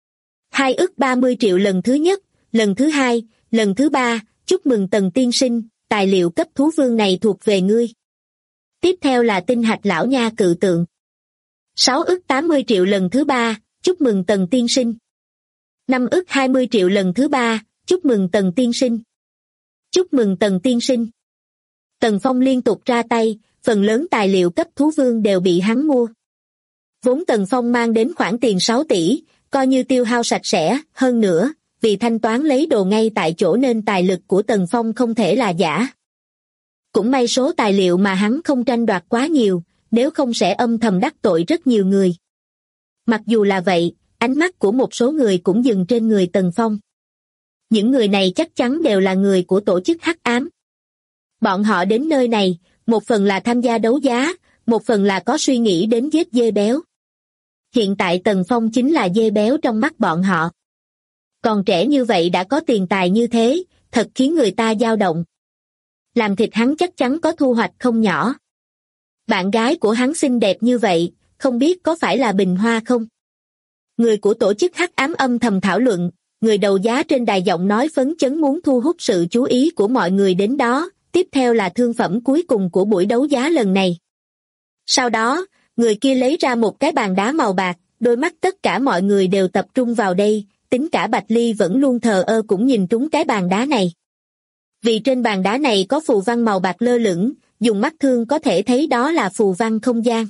2 ức 30 triệu lần thứ nhất, lần thứ hai, lần thứ ba, chúc mừng Tần tiên sinh, tài liệu cấp thú vương này thuộc về ngươi. Tiếp theo là tinh hạch lão nha cự tượng. 6 ức 80 triệu lần thứ ba, chúc mừng Tần tiên sinh. 5 ức 20 triệu lần thứ ba, chúc mừng Tần tiên sinh. Chúc mừng Tần tiên sinh. Tần Phong liên tục ra tay, phần lớn tài liệu cấp thú vương đều bị hắn mua. Vốn Tần Phong mang đến khoản tiền 6 tỷ, coi như tiêu hao sạch sẽ, hơn nữa, vì thanh toán lấy đồ ngay tại chỗ nên tài lực của Tần Phong không thể là giả. Cũng may số tài liệu mà hắn không tranh đoạt quá nhiều, nếu không sẽ âm thầm đắc tội rất nhiều người. Mặc dù là vậy, ánh mắt của một số người cũng dừng trên người Tần Phong. Những người này chắc chắn đều là người của tổ chức hắc ám. Bọn họ đến nơi này, một phần là tham gia đấu giá, một phần là có suy nghĩ đến giết dê béo. Hiện tại Tần Phong chính là dê béo trong mắt bọn họ. Còn trẻ như vậy đã có tiền tài như thế, thật khiến người ta dao động. Làm thịt hắn chắc chắn có thu hoạch không nhỏ. Bạn gái của hắn xinh đẹp như vậy, không biết có phải là Bình Hoa không? Người của tổ chức hắc ám âm thầm thảo luận, người đầu giá trên đài giọng nói phấn chấn muốn thu hút sự chú ý của mọi người đến đó, tiếp theo là thương phẩm cuối cùng của buổi đấu giá lần này. Sau đó, người kia lấy ra một cái bàn đá màu bạc, đôi mắt tất cả mọi người đều tập trung vào đây, tính cả Bạch Ly vẫn luôn thờ ơ cũng nhìn trúng cái bàn đá này. Vì trên bàn đá này có phù văn màu bạc lơ lửng, dùng mắt thường có thể thấy đó là phù văn không gian.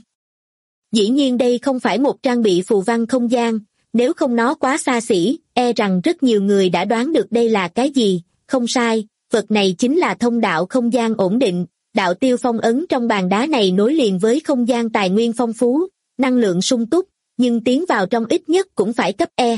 Dĩ nhiên đây không phải một trang bị phù văn không gian, nếu không nó quá xa xỉ, e rằng rất nhiều người đã đoán được đây là cái gì, không sai, vật này chính là thông đạo không gian ổn định, đạo tiêu phong ấn trong bàn đá này nối liền với không gian tài nguyên phong phú, năng lượng sung túc, nhưng tiến vào trong ít nhất cũng phải cấp E.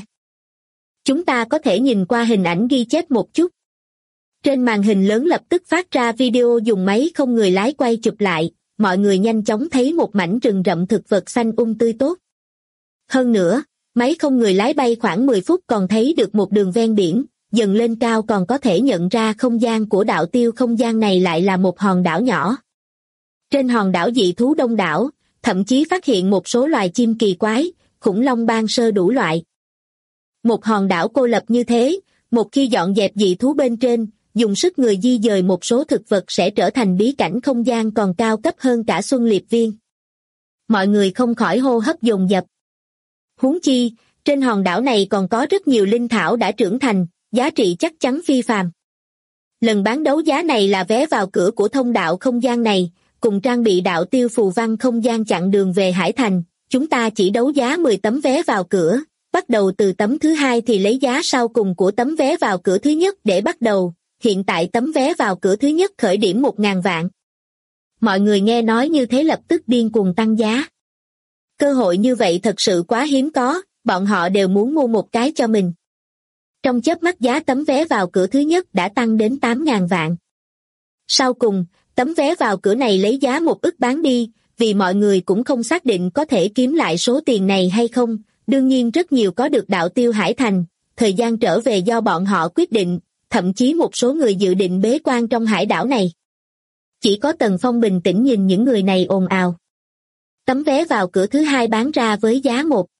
Chúng ta có thể nhìn qua hình ảnh ghi chép một chút. Trên màn hình lớn lập tức phát ra video dùng máy không người lái quay chụp lại, mọi người nhanh chóng thấy một mảnh rừng rậm thực vật xanh tươi tốt. Hơn nữa, máy không người lái bay khoảng 10 phút còn thấy được một đường ven biển, dần lên cao còn có thể nhận ra không gian của đạo tiêu không gian này lại là một hòn đảo nhỏ. Trên hòn đảo dị thú đông đảo, thậm chí phát hiện một số loài chim kỳ quái, khủng long ban sơ đủ loại. Một hòn đảo cô lập như thế, một khi dọn dẹp dị thú bên trên, dùng sức người di dời một số thực vật sẽ trở thành bí cảnh không gian còn cao cấp hơn cả Xuân Liệp Viên. Mọi người không khỏi hô hấp dồn dập. Huống chi, trên hòn đảo này còn có rất nhiều linh thảo đã trưởng thành, giá trị chắc chắn phi phàm. Lần bán đấu giá này là vé vào cửa của thông đạo không gian này, cùng trang bị đạo tiêu phù văn không gian chặn đường về Hải Thành, chúng ta chỉ đấu giá 10 tấm vé vào cửa, bắt đầu từ tấm thứ hai thì lấy giá sau cùng của tấm vé vào cửa thứ nhất để bắt đầu, hiện tại tấm vé vào cửa thứ nhất khởi điểm 1.000 vạn. Mọi người nghe nói như thế lập tức điên cuồng tăng giá. Cơ hội như vậy thật sự quá hiếm có, bọn họ đều muốn mua một cái cho mình. Trong chớp mắt giá tấm vé vào cửa thứ nhất đã tăng đến 8.000 vạn. Sau cùng, tấm vé vào cửa này lấy giá 1 ức bán đi, vì mọi người cũng không xác định có thể kiếm lại số tiền này hay không, đương nhiên rất nhiều có được đạo tiêu Hải Thành, thời gian trở về do bọn họ quyết định, thậm chí một số người dự định bế quan trong hải đảo này. Chỉ có Tần Phong bình tĩnh nhìn những người này ồn ào. Tấm vé vào cửa thứ hai bán ra với giá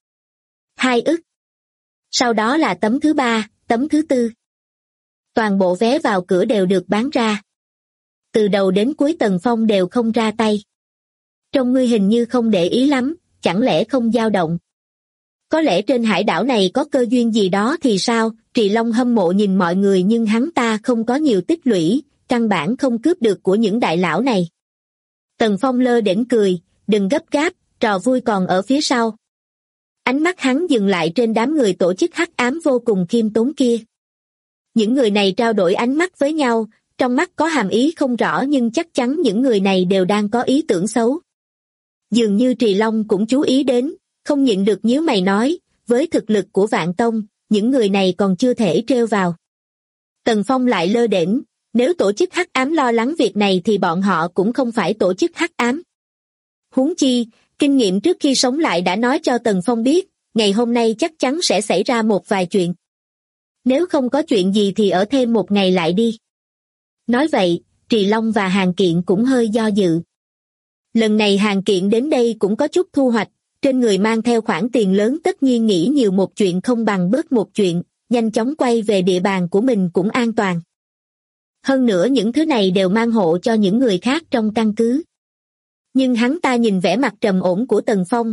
1,2 ức. Sau đó là tấm thứ ba, tấm thứ tư. Toàn bộ vé vào cửa đều được bán ra. Từ đầu đến cuối Tần Phong đều không ra tay. Trông ngươi hình như không để ý lắm, chẳng lẽ không dao động? Có lẽ trên hải đảo này có cơ duyên gì đó thì sao? Trì Long hâm mộ nhìn mọi người nhưng hắn ta không có nhiều tích lũy, căn bản không cướp được của những đại lão này. Tần Phong lơ đễnh cười, đừng gấp gáp, trò vui còn ở phía sau. Ánh mắt hắn dừng lại trên đám người tổ chức hắc ám vô cùng khiêm tốn kia. Những người này trao đổi ánh mắt với nhau, trong mắt có hàm ý không rõ nhưng chắc chắn những người này đều đang có ý tưởng xấu. Dường như Trì Long cũng chú ý đến, không nhịn được nhíu mày nói, với thực lực của Vạn Tông, những người này còn chưa thể trêu vào. Tần Phong lại lơ đễnh, nếu tổ chức hắc ám lo lắng việc này thì bọn họ cũng không phải tổ chức hắc ám. Huống chi, kinh nghiệm trước khi sống lại đã nói cho Tần Phong biết, ngày hôm nay chắc chắn sẽ xảy ra một vài chuyện. Nếu không có chuyện gì thì ở thêm một ngày lại đi. Nói vậy, Trì Long và Hàn Kiện cũng hơi do dự. Lần này Hàn Kiện đến đây cũng có chút thu hoạch, trên người mang theo khoản tiền lớn tất nhiên nghĩ nhiều một chuyện không bằng bớt một chuyện, nhanh chóng quay về địa bàn của mình cũng an toàn. Hơn nữa những thứ này đều mang hộ cho những người khác trong căn cứ. Nhưng hắn ta nhìn vẻ mặt trầm ổn của Tần Phong.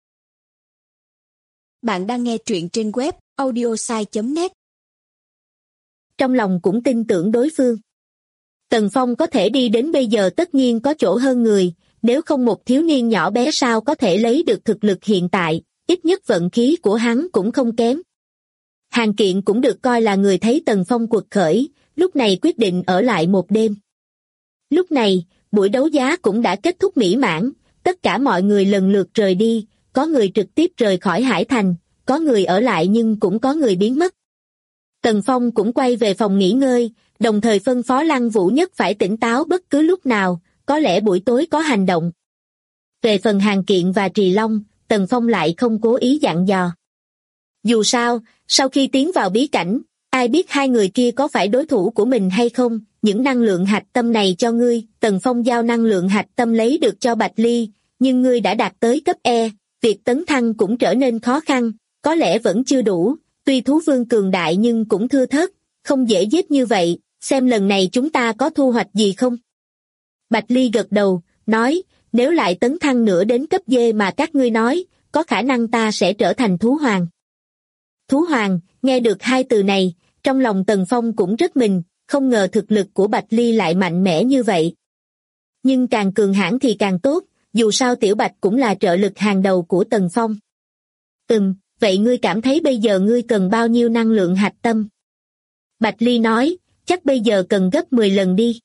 Bạn đang nghe truyện trên web audiosai.net. Trong lòng cũng tin tưởng đối phương. Tần Phong có thể đi đến bây giờ tất nhiên có chỗ hơn người, nếu không một thiếu niên nhỏ bé sao có thể lấy được thực lực hiện tại, ít nhất vận khí của hắn cũng không kém. Hàn Kiện cũng được coi là người thấy Tần Phong quật khởi, lúc này quyết định ở lại một đêm. Lúc này, buổi đấu giá cũng đã kết thúc mỹ mãn, tất cả mọi người lần lượt rời đi, có người trực tiếp rời khỏi Hải Thành, có người ở lại nhưng cũng có người biến mất. Tần Phong cũng quay về phòng nghỉ ngơi, đồng thời phân phó Lăng Vũ Nhất phải tỉnh táo bất cứ lúc nào, có lẽ buổi tối có hành động. Về phần Hàn Kiện và Trì Long, Tần Phong lại không cố ý dặn dò. Dù sao, sau khi tiến vào bí cảnh, ai biết hai người kia có phải đối thủ của mình hay không, những năng lượng hạch tâm này cho ngươi, Tần Phong giao năng lượng hạch tâm lấy được cho Bạch Ly, nhưng ngươi đã đạt tới cấp E, việc tấn thăng cũng trở nên khó khăn, có lẽ vẫn chưa đủ, tuy thú vương cường đại nhưng cũng thưa thớt, không dễ giết như vậy, xem lần này chúng ta có thu hoạch gì không? Bạch Ly gật đầu, nói, nếu lại tấn thăng nữa đến cấp D mà các ngươi nói, có khả năng ta sẽ trở thành thú hoàng. Thú hoàng, nghe được hai từ này, trong lòng Tần Phong cũng rất mừng, không ngờ thực lực của Bạch Ly lại mạnh mẽ như vậy. Nhưng càng cường hãn thì càng tốt, dù sao Tiểu Bạch cũng là trợ lực hàng đầu của Tần Phong. Vậy ngươi cảm thấy bây giờ ngươi cần bao nhiêu năng lượng hạch tâm? Bạch Ly nói, chắc bây giờ cần gấp 10 lần đi.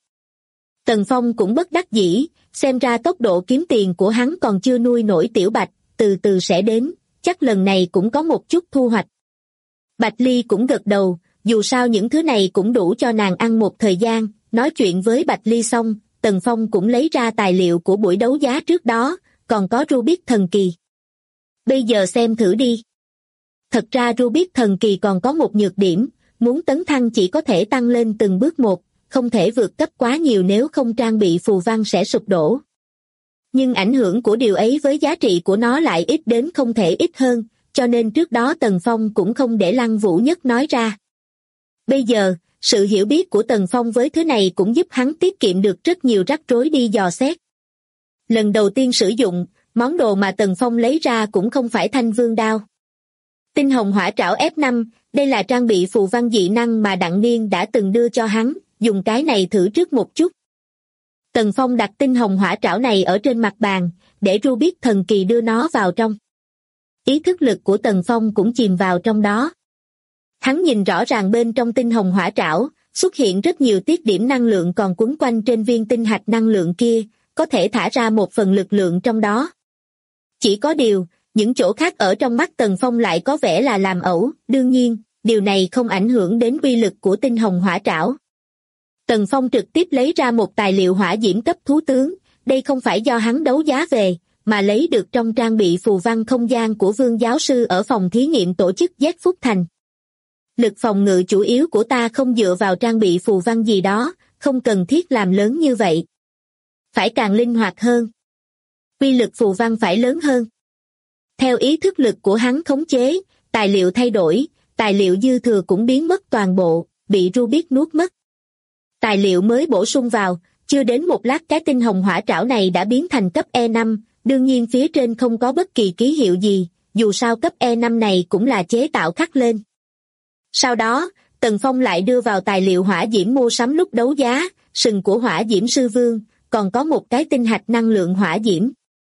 Tần Phong cũng bất đắc dĩ, xem ra tốc độ kiếm tiền của hắn còn chưa nuôi nổi Tiểu Bạch, từ từ sẽ đến, chắc lần này cũng có một chút thu hoạch. Bạch Ly cũng gật đầu, dù sao những thứ này cũng đủ cho nàng ăn một thời gian, nói chuyện với Bạch Ly xong, Tần Phong cũng lấy ra tài liệu của buổi đấu giá trước đó, còn có Rubik thần kỳ. Bây giờ xem thử đi. Thật ra Rubik thần kỳ còn có một nhược điểm, muốn tấn thăng chỉ có thể tăng lên từng bước một, không thể vượt cấp quá nhiều nếu không trang bị phù văn sẽ sụp đổ. Nhưng ảnh hưởng của điều ấy với giá trị của nó lại ít đến không thể ít hơn, cho nên trước đó Tần Phong cũng không để Lăng Vũ Nhất nói ra. Bây giờ, sự hiểu biết của Tần Phong với thứ này cũng giúp hắn tiết kiệm được rất nhiều rắc rối đi dò xét. Lần đầu tiên sử dụng, món đồ mà Tần Phong lấy ra cũng không phải Thanh Vương đao. Tinh hồng hỏa trảo F5, đây là trang bị phù văn dị năng mà Đặng Niên đã từng đưa cho hắn, dùng cái này thử trước một chút. Tần Phong đặt tinh hồng hỏa trảo này ở trên mặt bàn, để Rubik thần kỳ đưa nó vào trong. Ý thức lực của Tần Phong cũng chìm vào trong đó. Hắn nhìn rõ ràng bên trong tinh hồng hỏa trảo, xuất hiện rất nhiều tiết điểm năng lượng còn quấn quanh trên viên tinh hạch năng lượng kia, có thể thả ra một phần lực lượng trong đó. Chỉ có điều, những chỗ khác ở trong mắt Tần Phong lại có vẻ là làm ẩu, đương nhiên, điều này không ảnh hưởng đến uy lực của tinh hồng hỏa trảo. Tần Phong trực tiếp lấy ra một tài liệu hỏa diễm cấp thú tướng, đây không phải do hắn đấu giá về, mà lấy được trong trang bị phù văn không gian của Vương giáo sư ở phòng thí nghiệm tổ chức Z Phúc Thành. Lực phòng ngự chủ yếu của ta không dựa vào trang bị phù văn gì đó, không cần thiết làm lớn như vậy. Phải càng linh hoạt hơn. Uy lực phù văn phải lớn hơn. Theo ý thức lực của hắn khống chế, tài liệu thay đổi, tài liệu dư thừa cũng biến mất toàn bộ, bị Rubik nuốt mất. Tài liệu mới bổ sung vào, chưa đến một lát cái tinh hồng hỏa trảo này đã biến thành cấp E5, đương nhiên phía trên không có bất kỳ ký hiệu gì, dù sao cấp E5 này cũng là chế tạo khắc lên. Sau đó, Tần Phong lại đưa vào tài liệu hỏa diễm mua sắm lúc đấu giá, sừng của hỏa diễm sư vương, còn có một cái tinh hạch năng lượng hỏa diễm.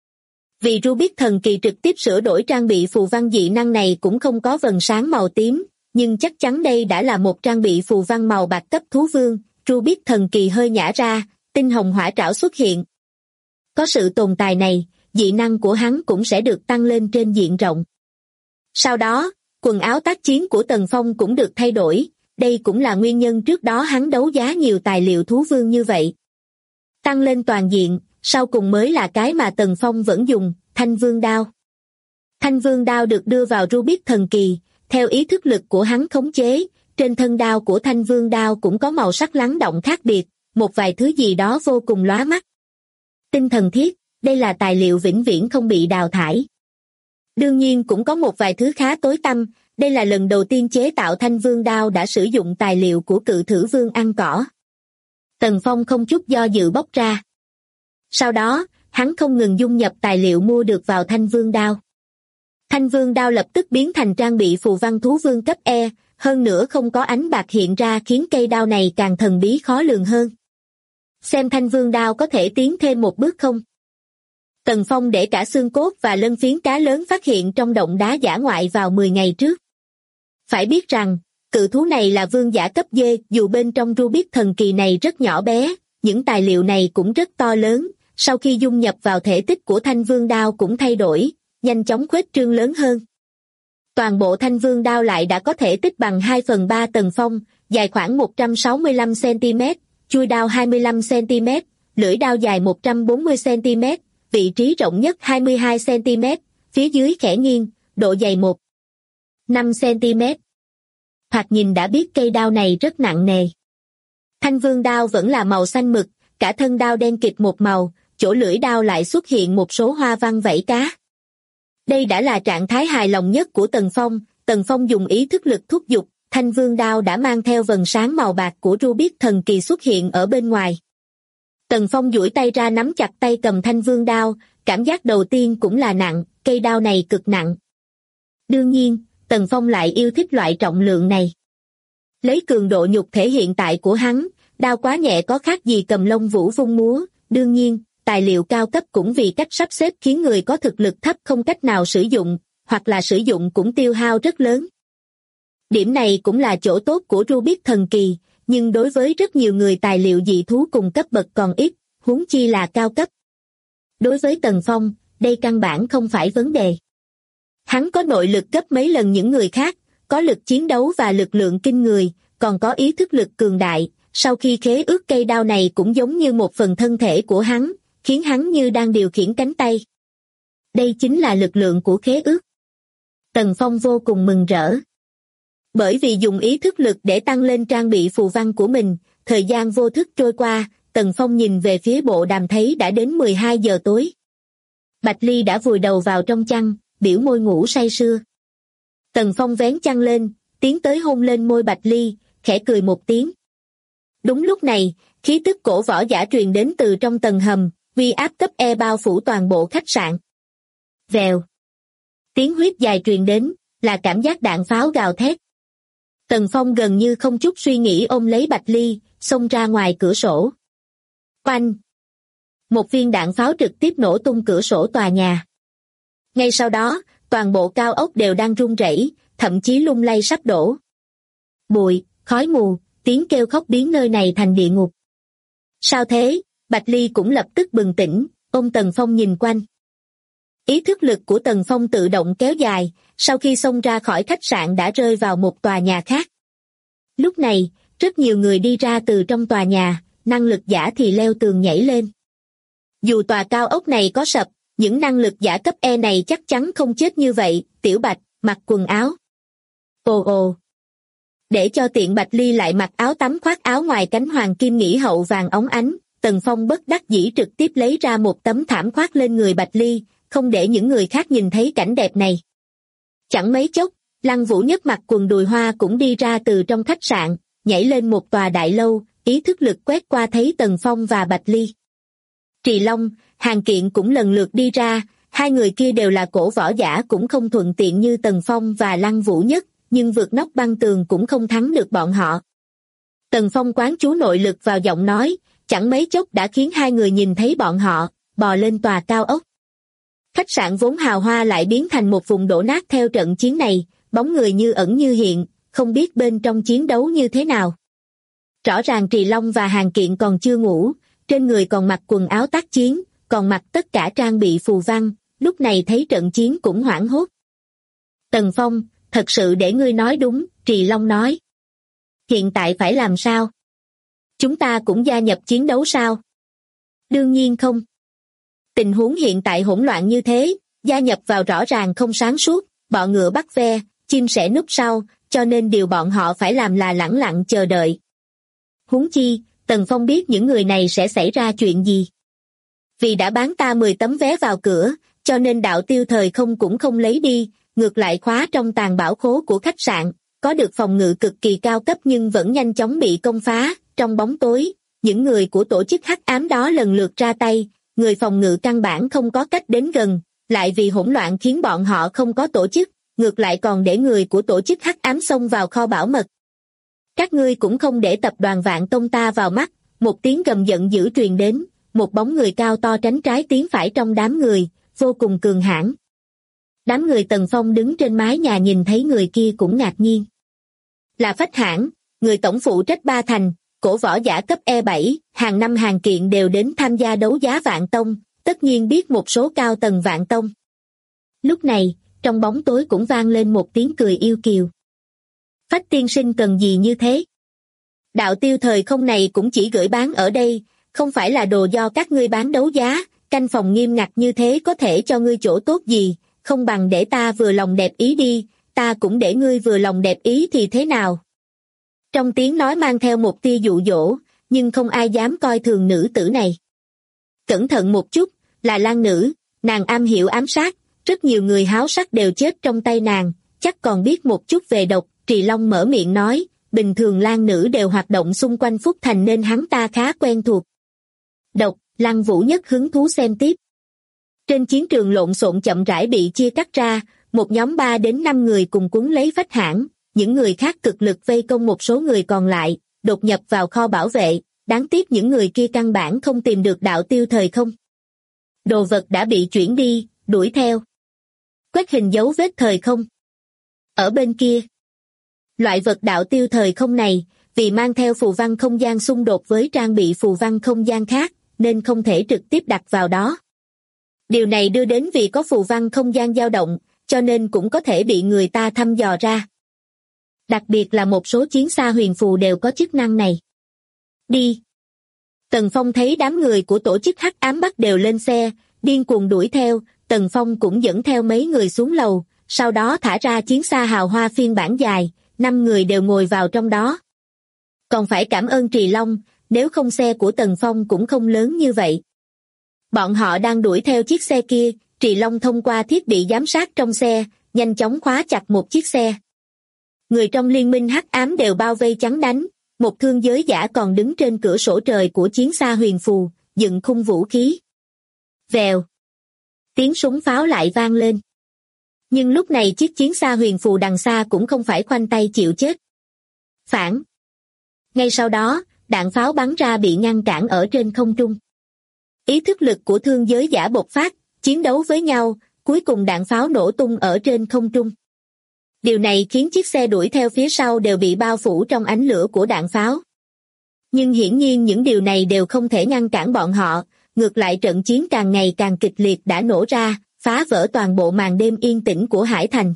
Vì Rubik thần kỳ trực tiếp sửa đổi trang bị phù văn dị năng này cũng không có vầng sáng màu tím, nhưng chắc chắn đây đã là một trang bị phù văn màu bạc cấp thú vương. Rubik thần kỳ hơi nhả ra, tinh hồng hỏa trảo xuất hiện. Có sự tồn tại này, dị năng của hắn cũng sẽ được tăng lên trên diện rộng. Sau đó, quần áo tác chiến của Tần Phong cũng được thay đổi, đây cũng là nguyên nhân trước đó hắn đấu giá nhiều tài liệu thú vương như vậy. Tăng lên toàn diện, sau cùng mới là cái mà Tần Phong vẫn dùng, Thanh Vương đao. Thanh Vương đao được đưa vào Rubik thần kỳ, theo ý thức lực của hắn khống chế, trên thân đao của Thanh Vương đao cũng có màu sắc lắng động khác biệt, một vài thứ gì đó vô cùng lóa mắt. Tinh thần thiết, đây là tài liệu vĩnh viễn không bị đào thải. Đương nhiên cũng có một vài thứ khá tối tăm, đây là lần đầu tiên chế tạo Thanh Vương đao đã sử dụng tài liệu của cự thử vương ăn cỏ. Tần Phong không chút do dự bóc ra. Sau đó, hắn không ngừng dung nhập tài liệu mua được vào Thanh Vương đao. Thanh Vương đao lập tức biến thành trang bị phù văn thú vương cấp E, hơn nữa không có ánh bạc hiện ra khiến cây đao này càng thần bí khó lường hơn. Xem Thanh Vương đao có thể tiến thêm một bước không? Tần Phong để cả xương cốt và lân phiến cá lớn phát hiện trong động đá dã ngoại vào 10 ngày trước. Phải biết rằng, cự thú này là vương giả cấp D, dù bên trong Rubik thần kỳ này rất nhỏ bé, những tài liệu này cũng rất to lớn, sau khi dung nhập vào thể tích của thanh vương đao cũng thay đổi, nhanh chóng khuếch trương lớn hơn. Toàn bộ thanh vương đao lại đã có thể tích bằng 2/3 Tần Phong, dài khoảng 165 cm, chuôi đao 25 cm, lưỡi đao dài 140 cm, vị trí rộng nhất 22 cm, phía dưới khẽ nghiêng, độ dày 1,5 cm. Thoạt nhìn đã biết cây đao này rất nặng nề. Thanh vương đao vẫn là màu xanh mực, cả thân đao đen kịt một màu, chỗ lưỡi đao lại xuất hiện một số hoa văn vảy cá. Đây đã là trạng thái hài lòng nhất của Tần Phong dùng ý thức lực thúc giục, thanh vương đao đã mang theo vầng sáng màu bạc của Rubik thần kỳ xuất hiện ở bên ngoài. Tần Phong duỗi tay ra nắm chặt tay cầm thanh vương đao, cảm giác đầu tiên cũng là nặng, cây đao này cực nặng. Đương nhiên, Tần Phong lại yêu thích loại trọng lượng này. Lấy cường độ nhục thể hiện tại của hắn, đao quá nhẹ có khác gì cầm lông vũ vung múa, đương nhiên, tài liệu cao cấp cũng vì cách sắp xếp khiến người có thực lực thấp không cách nào sử dụng, hoặc là sử dụng cũng tiêu hao rất lớn. Điểm này cũng là chỗ tốt của Rubik thần kỳ, nhưng đối với rất nhiều người tài liệu dị thú cùng cấp bậc còn ít, huống chi là cao cấp. Đối với Tần Phong, đây căn bản không phải vấn đề. Hắn có nội lực gấp mấy lần những người khác, có lực chiến đấu và lực lượng kinh người, còn có ý thức lực cường đại, sau khi khế ước cây đao này cũng giống như một phần thân thể của hắn, khiến hắn như đang điều khiển cánh tay. Đây chính là lực lượng của khế ước. Tần Phong vô cùng mừng rỡ. Bởi vì dùng ý thức lực để tăng lên trang bị phù văn của mình, thời gian vô thức trôi qua, Tần Phong nhìn về phía bộ đàm thấy đã đến 12 giờ tối. Bạch Ly đã vùi đầu vào trong chăn, biểu môi ngủ say sưa. Tần Phong vén chăn lên, tiến tới hôn lên môi Bạch Ly, khẽ cười một tiếng. Đúng lúc này, khí tức cổ võ giả truyền đến từ trong tầng hầm, uy áp cấp E bao phủ toàn bộ khách sạn. Vèo. Tiếng huýt dài truyền đến, là cảm giác đạn pháo gào thét. Tần Phong gần như không chút suy nghĩ ôm lấy Bạch Ly, xông ra ngoài cửa sổ. Oanh! Một viên đạn pháo trực tiếp nổ tung cửa sổ tòa nhà. Ngay sau đó, toàn bộ cao ốc đều đang rung rẩy, thậm chí lung lay sắp đổ. Bụi, khói mù, tiếng kêu khóc biến nơi này thành địa ngục. Sao thế? Bạch Ly cũng lập tức bừng tỉnh, ôm Tần Phong nhìn quanh. Ý thức lực của Tần Phong tự động kéo dài, sau khi xông ra khỏi khách sạn đã rơi vào một tòa nhà khác. Lúc này, rất nhiều người đi ra từ trong tòa nhà, năng lực giả thì leo tường nhảy lên. Dù tòa cao ốc này có sập, những năng lực giả cấp E này chắc chắn không chết như vậy. Tiểu Bạch, mặc quần áo. Ồ ồ. Để cho tiện Bạch Ly lại mặc áo tắm khoác áo ngoài cánh hoàng kim nghĩ hậu vàng óng ánh, Tần Phong bất đắc dĩ trực tiếp lấy ra một tấm thảm khoác lên người Bạch Ly, không để những người khác nhìn thấy cảnh đẹp này. Chẳng mấy chốc, Lăng Vũ Nhất mặc quần đùi hoa cũng đi ra từ trong khách sạn, nhảy lên một tòa đại lâu, ý thức lực quét qua thấy Tần Phong và Bạch Ly. Trì Long, Hàn Kiện cũng lần lượt đi ra, hai người kia đều là cổ võ giả cũng không thuận tiện như Tần Phong và Lăng Vũ Nhất, nhưng vượt nóc băng tường cũng không thắng được bọn họ. Tần Phong quán chú nội lực vào giọng nói, chẳng mấy chốc đã khiến hai người nhìn thấy bọn họ, bò lên tòa cao ốc. Khách sạn vốn hào hoa lại biến thành một vùng đổ nát theo trận chiến này, bóng người như ẩn như hiện, không biết bên trong chiến đấu như thế nào. Rõ ràng Trì Long và Hàn Kiện còn chưa ngủ, trên người còn mặc quần áo tác chiến, còn mặc tất cả trang bị phù văn, lúc này thấy trận chiến cũng hoảng hốt. Tần Phong, thật sự để ngươi nói đúng, Trì Long nói. Hiện tại phải làm sao? Chúng ta cũng gia nhập chiến đấu sao? Đương nhiên không. Tình huống hiện tại hỗn loạn như thế, gia nhập vào rõ ràng không sáng suốt, bọ ngựa bắt ve, chim sẻ núp sau, cho nên điều bọn họ phải làm là lẳng lặng chờ đợi. Huống chi, Tần Phong biết những người này sẽ xảy ra chuyện gì. Vì đã bán ta 10 tấm vé vào cửa, cho nên đạo tiêu thời không cũng không lấy đi, ngược lại khóa trong tàng bảo khố của khách sạn, có được phòng ngự cực kỳ cao cấp nhưng vẫn nhanh chóng bị công phá. Trong bóng tối, những người của tổ chức hắc ám đó lần lượt ra tay, người phòng ngự căn bản không có cách đến gần, lại vì hỗn loạn khiến bọn họ không có tổ chức, ngược lại còn để người của tổ chức hắc ám xông vào kho bảo mật. Các ngươi cũng không để tập đoàn Vạn Tông ta vào mắt, một tiếng gầm giận dữ truyền đến, một bóng người cao to tránh trái tiến phải trong đám người, vô cùng cường hãn. Đám người Tần Phong đứng trên mái nhà nhìn thấy người kia cũng ngạc nhiên. Là Phách Hãn, người tổng phụ trách Ba Thành, cổ võ giả cấp E7, hàng năm hàng kiện đều đến tham gia đấu giá Vạn Tông, tất nhiên biết một số cao tầng Vạn Tông. Lúc này, trong bóng tối cũng vang lên một tiếng cười yêu kiều. Phách tiên sinh cần gì như thế? Đạo tiêu thời không này cũng chỉ gửi bán ở đây, không phải là đồ do các ngươi bán đấu giá, canh phòng nghiêm ngặt như thế có thể cho ngươi chỗ tốt gì, không bằng để ta vừa lòng đẹp ý đi, ta cũng để ngươi vừa lòng đẹp ý thì thế nào? Trong tiếng nói mang theo một tia dụ dỗ, nhưng không ai dám coi thường nữ tử này. Cẩn thận một chút, là lang nữ, nàng am hiểu ám sát, rất nhiều người háo sắc đều chết trong tay nàng, chắc còn biết một chút về độc. Trì Long mở miệng nói, bình thường lang nữ đều hoạt động xung quanh Phúc Thành nên hắn ta khá quen thuộc. Độc, Lăng Vũ Nhất hứng thú xem tiếp. Trên chiến trường lộn xộn chậm rãi bị chia cắt ra, một nhóm 3 đến 5 người cùng cuốn lấy Phách Hãn, những người khác cực lực vây công một số người còn lại, đột nhập vào kho bảo vệ, đáng tiếc những người kia căn bản không tìm được đạo tiêu thời không. Đồ vật đã bị chuyển đi, đuổi theo. Quét hình dấu vết thời không. Ở bên kia, loại vật đạo tiêu thời không này, vì mang theo phù văn không gian xung đột với trang bị phù văn không gian khác, nên không thể trực tiếp đặt vào đó. Điều này đưa đến vì có phù văn không gian dao động, cho nên cũng có thể bị người ta thăm dò ra. Đặc biệt là một số chiến xa huyền phù đều có chức năng này. Đi! Tần Phong thấy đám người của tổ chức Hắc Ám Bắc đều lên xe, điên cuồng đuổi theo, Tần Phong cũng dẫn theo mấy người xuống lầu, sau đó thả ra chiến xa hào hoa phiên bản dài, 5 người đều ngồi vào trong đó. Còn phải cảm ơn Trì Long, nếu không xe của Tần Phong cũng không lớn như vậy. Bọn họ đang đuổi theo chiếc xe kia, Trì Long thông qua thiết bị giám sát trong xe, nhanh chóng khóa chặt một chiếc xe. Người trong liên minh Hắc Ám đều bao vây chắn đánh, một thương giới giả còn đứng trên cửa sổ trời của chiến xa huyền phù, dựng khung vũ khí. Vèo. Tiếng súng pháo lại vang lên. Nhưng lúc này chiếc chiến xa huyền phù đằng xa cũng không phải khoanh tay chịu chết. Phản. Ngay sau đó, đạn pháo bắn ra bị ngăn cản ở trên không trung. Ý thức lực của thương giới giả bộc phát, chiến đấu với nhau, cuối cùng đạn pháo nổ tung ở trên không trung. Điều này khiến chiếc xe đuổi theo phía sau đều bị bao phủ trong ánh lửa của đạn pháo. Nhưng hiển nhiên những điều này đều không thể ngăn cản bọn họ, ngược lại trận chiến càng ngày càng kịch liệt đã nổ ra, phá vỡ toàn bộ màn đêm yên tĩnh của Hải Thành.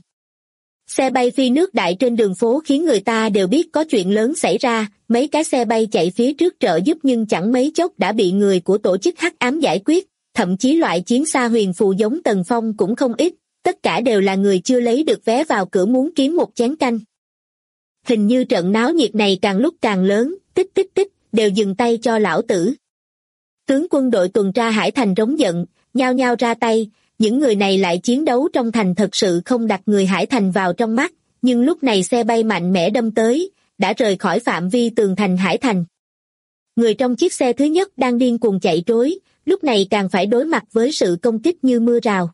Xe bay phi nước đại trên đường phố khiến người ta đều biết có chuyện lớn xảy ra, mấy cái xe bay chạy phía trước trợ giúp nhưng chẳng mấy chốc đã bị người của tổ chức Hắc Ám giải quyết, thậm chí loại chiến xa huyền phù giống Tần Phong cũng không ít, tất cả đều là người chưa lấy được vé vào cửa muốn kiếm một chén canh. Hình như trận náo nhiệt này càng lúc càng lớn, tích tích tích, đều dừng tay cho lão tử. Tướng quân đội tuần tra Hải Thành rống giận, nhao nhao ra tay, những người này lại chiến đấu trong thành thật sự không đặt người Hải Thành vào trong mắt, nhưng lúc này xe bay mạnh mẽ đâm tới, đã rời khỏi phạm vi tường thành Hải Thành. Người trong chiếc xe thứ nhất đang điên cuồng chạy trối, lúc này càng phải đối mặt với sự công kích như mưa rào.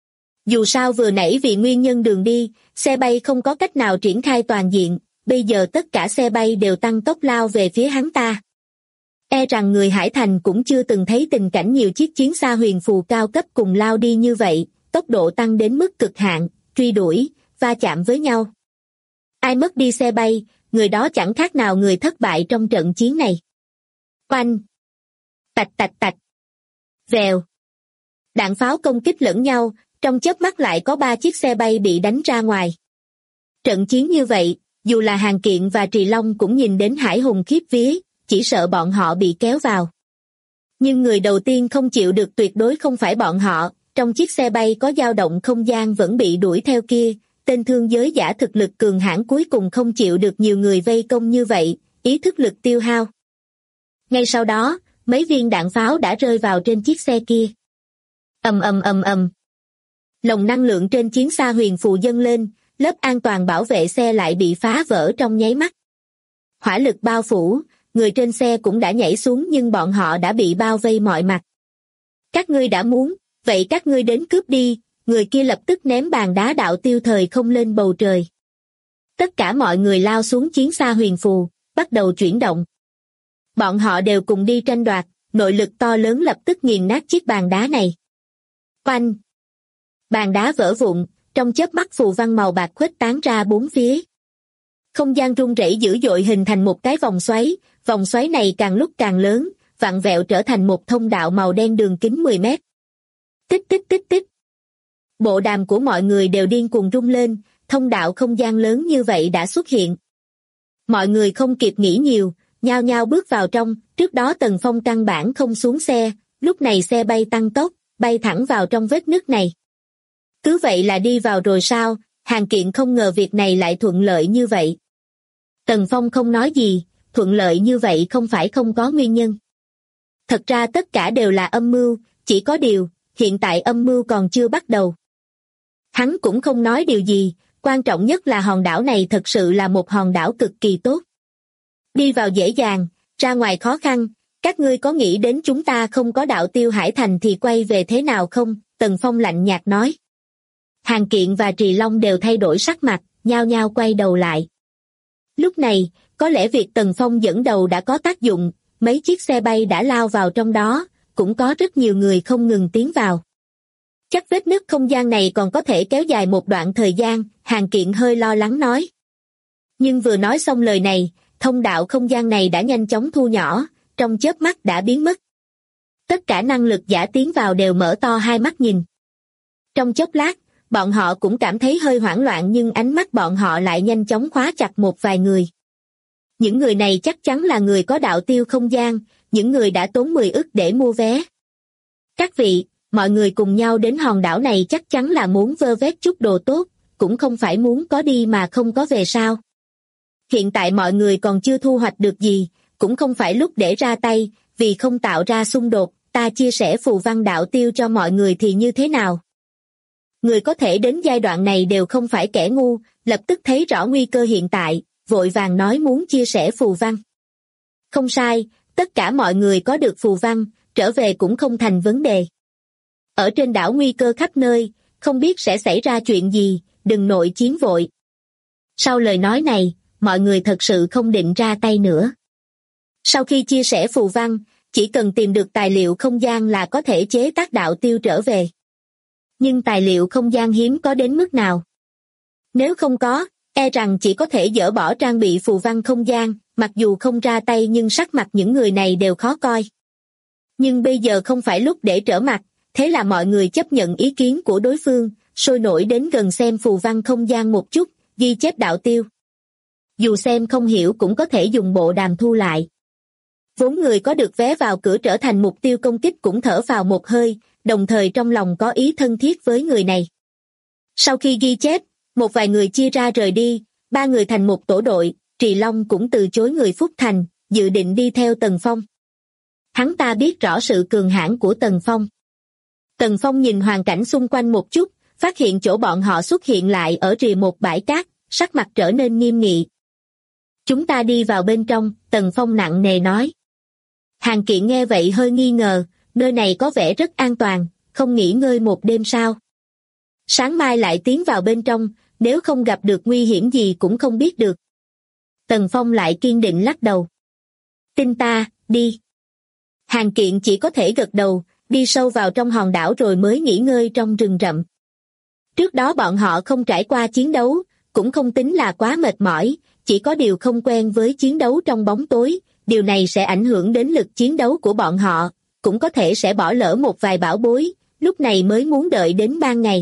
Dù sao vừa nãy vì nguyên nhân đường đi, xe bay không có cách nào triển khai toàn diện, bây giờ tất cả xe bay đều tăng tốc lao về phía hắn ta. E rằng người Hải Thành cũng chưa từng thấy tình cảnh nhiều chiếc chiến xa huyền phù cao cấp cùng lao đi như vậy, tốc độ tăng đến mức cực hạn, truy đuổi, va chạm với nhau. Ai mất đi xe bay, người đó chẳng khác nào người thất bại trong trận chiến này. Oanh! Tạch tạch tạch! Vèo! Đạn pháo công kích lẫn nhau, trong chớp mắt lại có 3 chiếc xe bay bị đánh ra ngoài. Trận chiến như vậy, dù là Hàng Kiện và Trì Long cũng nhìn đến hải hùng khiếp vía, chỉ sợ bọn họ bị kéo vào. Nhưng người đầu tiên không chịu được tuyệt đối không phải bọn họ, trong chiếc xe bay có dao động không gian vẫn bị đuổi theo kia, tên thương giới giả thực lực cường hãn cuối cùng không chịu được nhiều người vây công như vậy, ý thức lực tiêu hao. Ngay sau đó, mấy viên đạn pháo đã rơi vào trên chiếc xe kia. Ầm ầm ầm ầm. Lồng năng lượng trên chiến xa huyền phù dâng lên, lớp an toàn bảo vệ xe lại bị phá vỡ trong nháy mắt. Hỏa lực bao phủ, người trên xe cũng đã nhảy xuống nhưng bọn họ đã bị bao vây mọi mặt. Các ngươi đã muốn, vậy các ngươi đến cướp đi, người kia lập tức ném bàn đá đạo tiêu thời không lên bầu trời. Tất cả mọi người lao xuống chiến xa huyền phù, bắt đầu chuyển động. Bọn họ đều cùng đi tranh đoạt, nội lực to lớn lập tức nghiền nát chiếc bàn đá này. Oanh! Bàn đá vỡ vụn, trong chớp mắt phù văn màu bạc khuếch tán ra bốn phía. Không gian rung rẩy dữ dội hình thành một cái vòng xoáy này càng lúc càng lớn, vặn vẹo trở thành một thông đạo màu đen đường kính 10 mét. Tích tích tích tích. Bộ đàm của mọi người đều điên cuồng rung lên, thông đạo không gian lớn như vậy đã xuất hiện. Mọi người không kịp nghĩ nhiều, nhao nhao bước vào trong, trước đó Tần Phong căn bản không xuống xe, lúc này xe bay tăng tốc, bay thẳng vào trong vết nứt này. Cứ vậy là đi vào rồi sao? Hàn Kiện không ngờ việc này lại thuận lợi như vậy. Tần Phong không nói gì, thuận lợi như vậy không phải không có nguyên nhân. Thật ra tất cả đều là âm mưu, chỉ có điều, hiện tại âm mưu còn chưa bắt đầu. Hắn cũng không nói điều gì, quan trọng nhất là hòn đảo này thật sự là một hòn đảo cực kỳ tốt. Đi vào dễ dàng, ra ngoài khó khăn, các ngươi có nghĩ đến chúng ta không có đạo Tiêu Hải Thành thì quay về thế nào không? Tần Phong lạnh nhạt nói. Hàn Kiện và Trì Long đều thay đổi sắc mặt, nhao nhao quay đầu lại. Lúc này, có lẽ việc Tần Phong dẫn đầu đã có tác dụng, mấy chiếc xe bay đã lao vào trong đó, cũng có rất nhiều người không ngừng tiến vào. Chắc vết nứt không gian này còn có thể kéo dài một đoạn thời gian, Hàn Kiện hơi lo lắng nói. Nhưng vừa nói xong lời này, thông đạo không gian này đã nhanh chóng thu nhỏ, trong chớp mắt đã biến mất. Tất cả năng lực giả tiến vào đều mở to hai mắt nhìn. Trong chốc lát, bọn họ cũng cảm thấy hơi hoảng loạn nhưng ánh mắt bọn họ lại nhanh chóng khóa chặt một vài người. Những người này chắc chắn là người có đạo tiêu không gian, những người đã tốn 10 ức để mua vé. Các vị, mọi người cùng nhau đến hòn đảo này chắc chắn là muốn vơ vét chút đồ tốt, cũng không phải muốn có đi mà không có về sao. Hiện tại mọi người còn chưa thu hoạch được gì, cũng không phải lúc để ra tay, vì không tạo ra xung đột, ta chia sẻ phù văn đạo tiêu cho mọi người thì như thế nào? Người có thể đến giai đoạn này đều không phải kẻ ngu, lập tức thấy rõ nguy cơ hiện tại, vội vàng nói muốn chia sẻ phù văn. Không sai, tất cả mọi người có được phù văn, trở về cũng không thành vấn đề. Ở trên đảo nguy cơ khắp nơi, không biết sẽ xảy ra chuyện gì, đừng nội chiến vội. Sau lời nói này, mọi người thật sự không định ra tay nữa. Sau khi chia sẻ phù văn, chỉ cần tìm được tài liệu không gian là có thể chế tác đạo tiêu trở về. Nhưng tài liệu không gian hiếm có đến mức nào? Nếu không có, e rằng chỉ có thể dỡ bỏ trang bị phù văn không gian, mặc dù không ra tay nhưng sắc mặt những người này đều khó coi. Nhưng bây giờ không phải lúc để trở mặt, thế là mọi người chấp nhận ý kiến của đối phương, sôi nổi đến gần xem phù văn không gian một chút, ghi chép đạo tiêu. Dù xem không hiểu cũng có thể dùng bộ đàm thu lại. Vốn người có được vé vào cửa trở thành mục tiêu công kích cũng thở vào một hơi, đồng thời trong lòng có ý thân thiết với người này. Sau khi ghi chép, một vài người chia ra rời đi, 3 người thành một tổ đội, Trì Long cũng từ chối người Phúc Thành, dự định đi theo Tần Phong. Hắn ta biết rõ sự cường hãn của Tần Phong. Tần Phong nhìn hoàn cảnh xung quanh một chút, phát hiện chỗ bọn họ xuất hiện lại ở rìa một bãi cát, sắc mặt trở nên nghiêm nghị. Chúng ta đi vào bên trong, Tần Phong nặng nề nói. Hàn Kiện nghe vậy hơi nghi ngờ, nơi này có vẻ rất an toàn, không nghỉ ngơi một đêm sao? Sáng mai lại tiến vào bên trong, nếu không gặp được nguy hiểm gì cũng không biết được. Tần Phong lại kiên định lắc đầu. Tin ta, đi. Hàn Kiện chỉ có thể gật đầu, đi sâu vào trong hòn đảo rồi mới nghỉ ngơi trong rừng rậm. Trước đó bọn họ không trải qua chiến đấu, cũng không tính là quá mệt mỏi, chỉ có điều không quen với chiến đấu trong bóng tối, điều này sẽ ảnh hưởng đến lực chiến đấu của bọn họ, cũng có thể sẽ bỏ lỡ một vài bảo bối, lúc này mới muốn đợi đến ban ngày.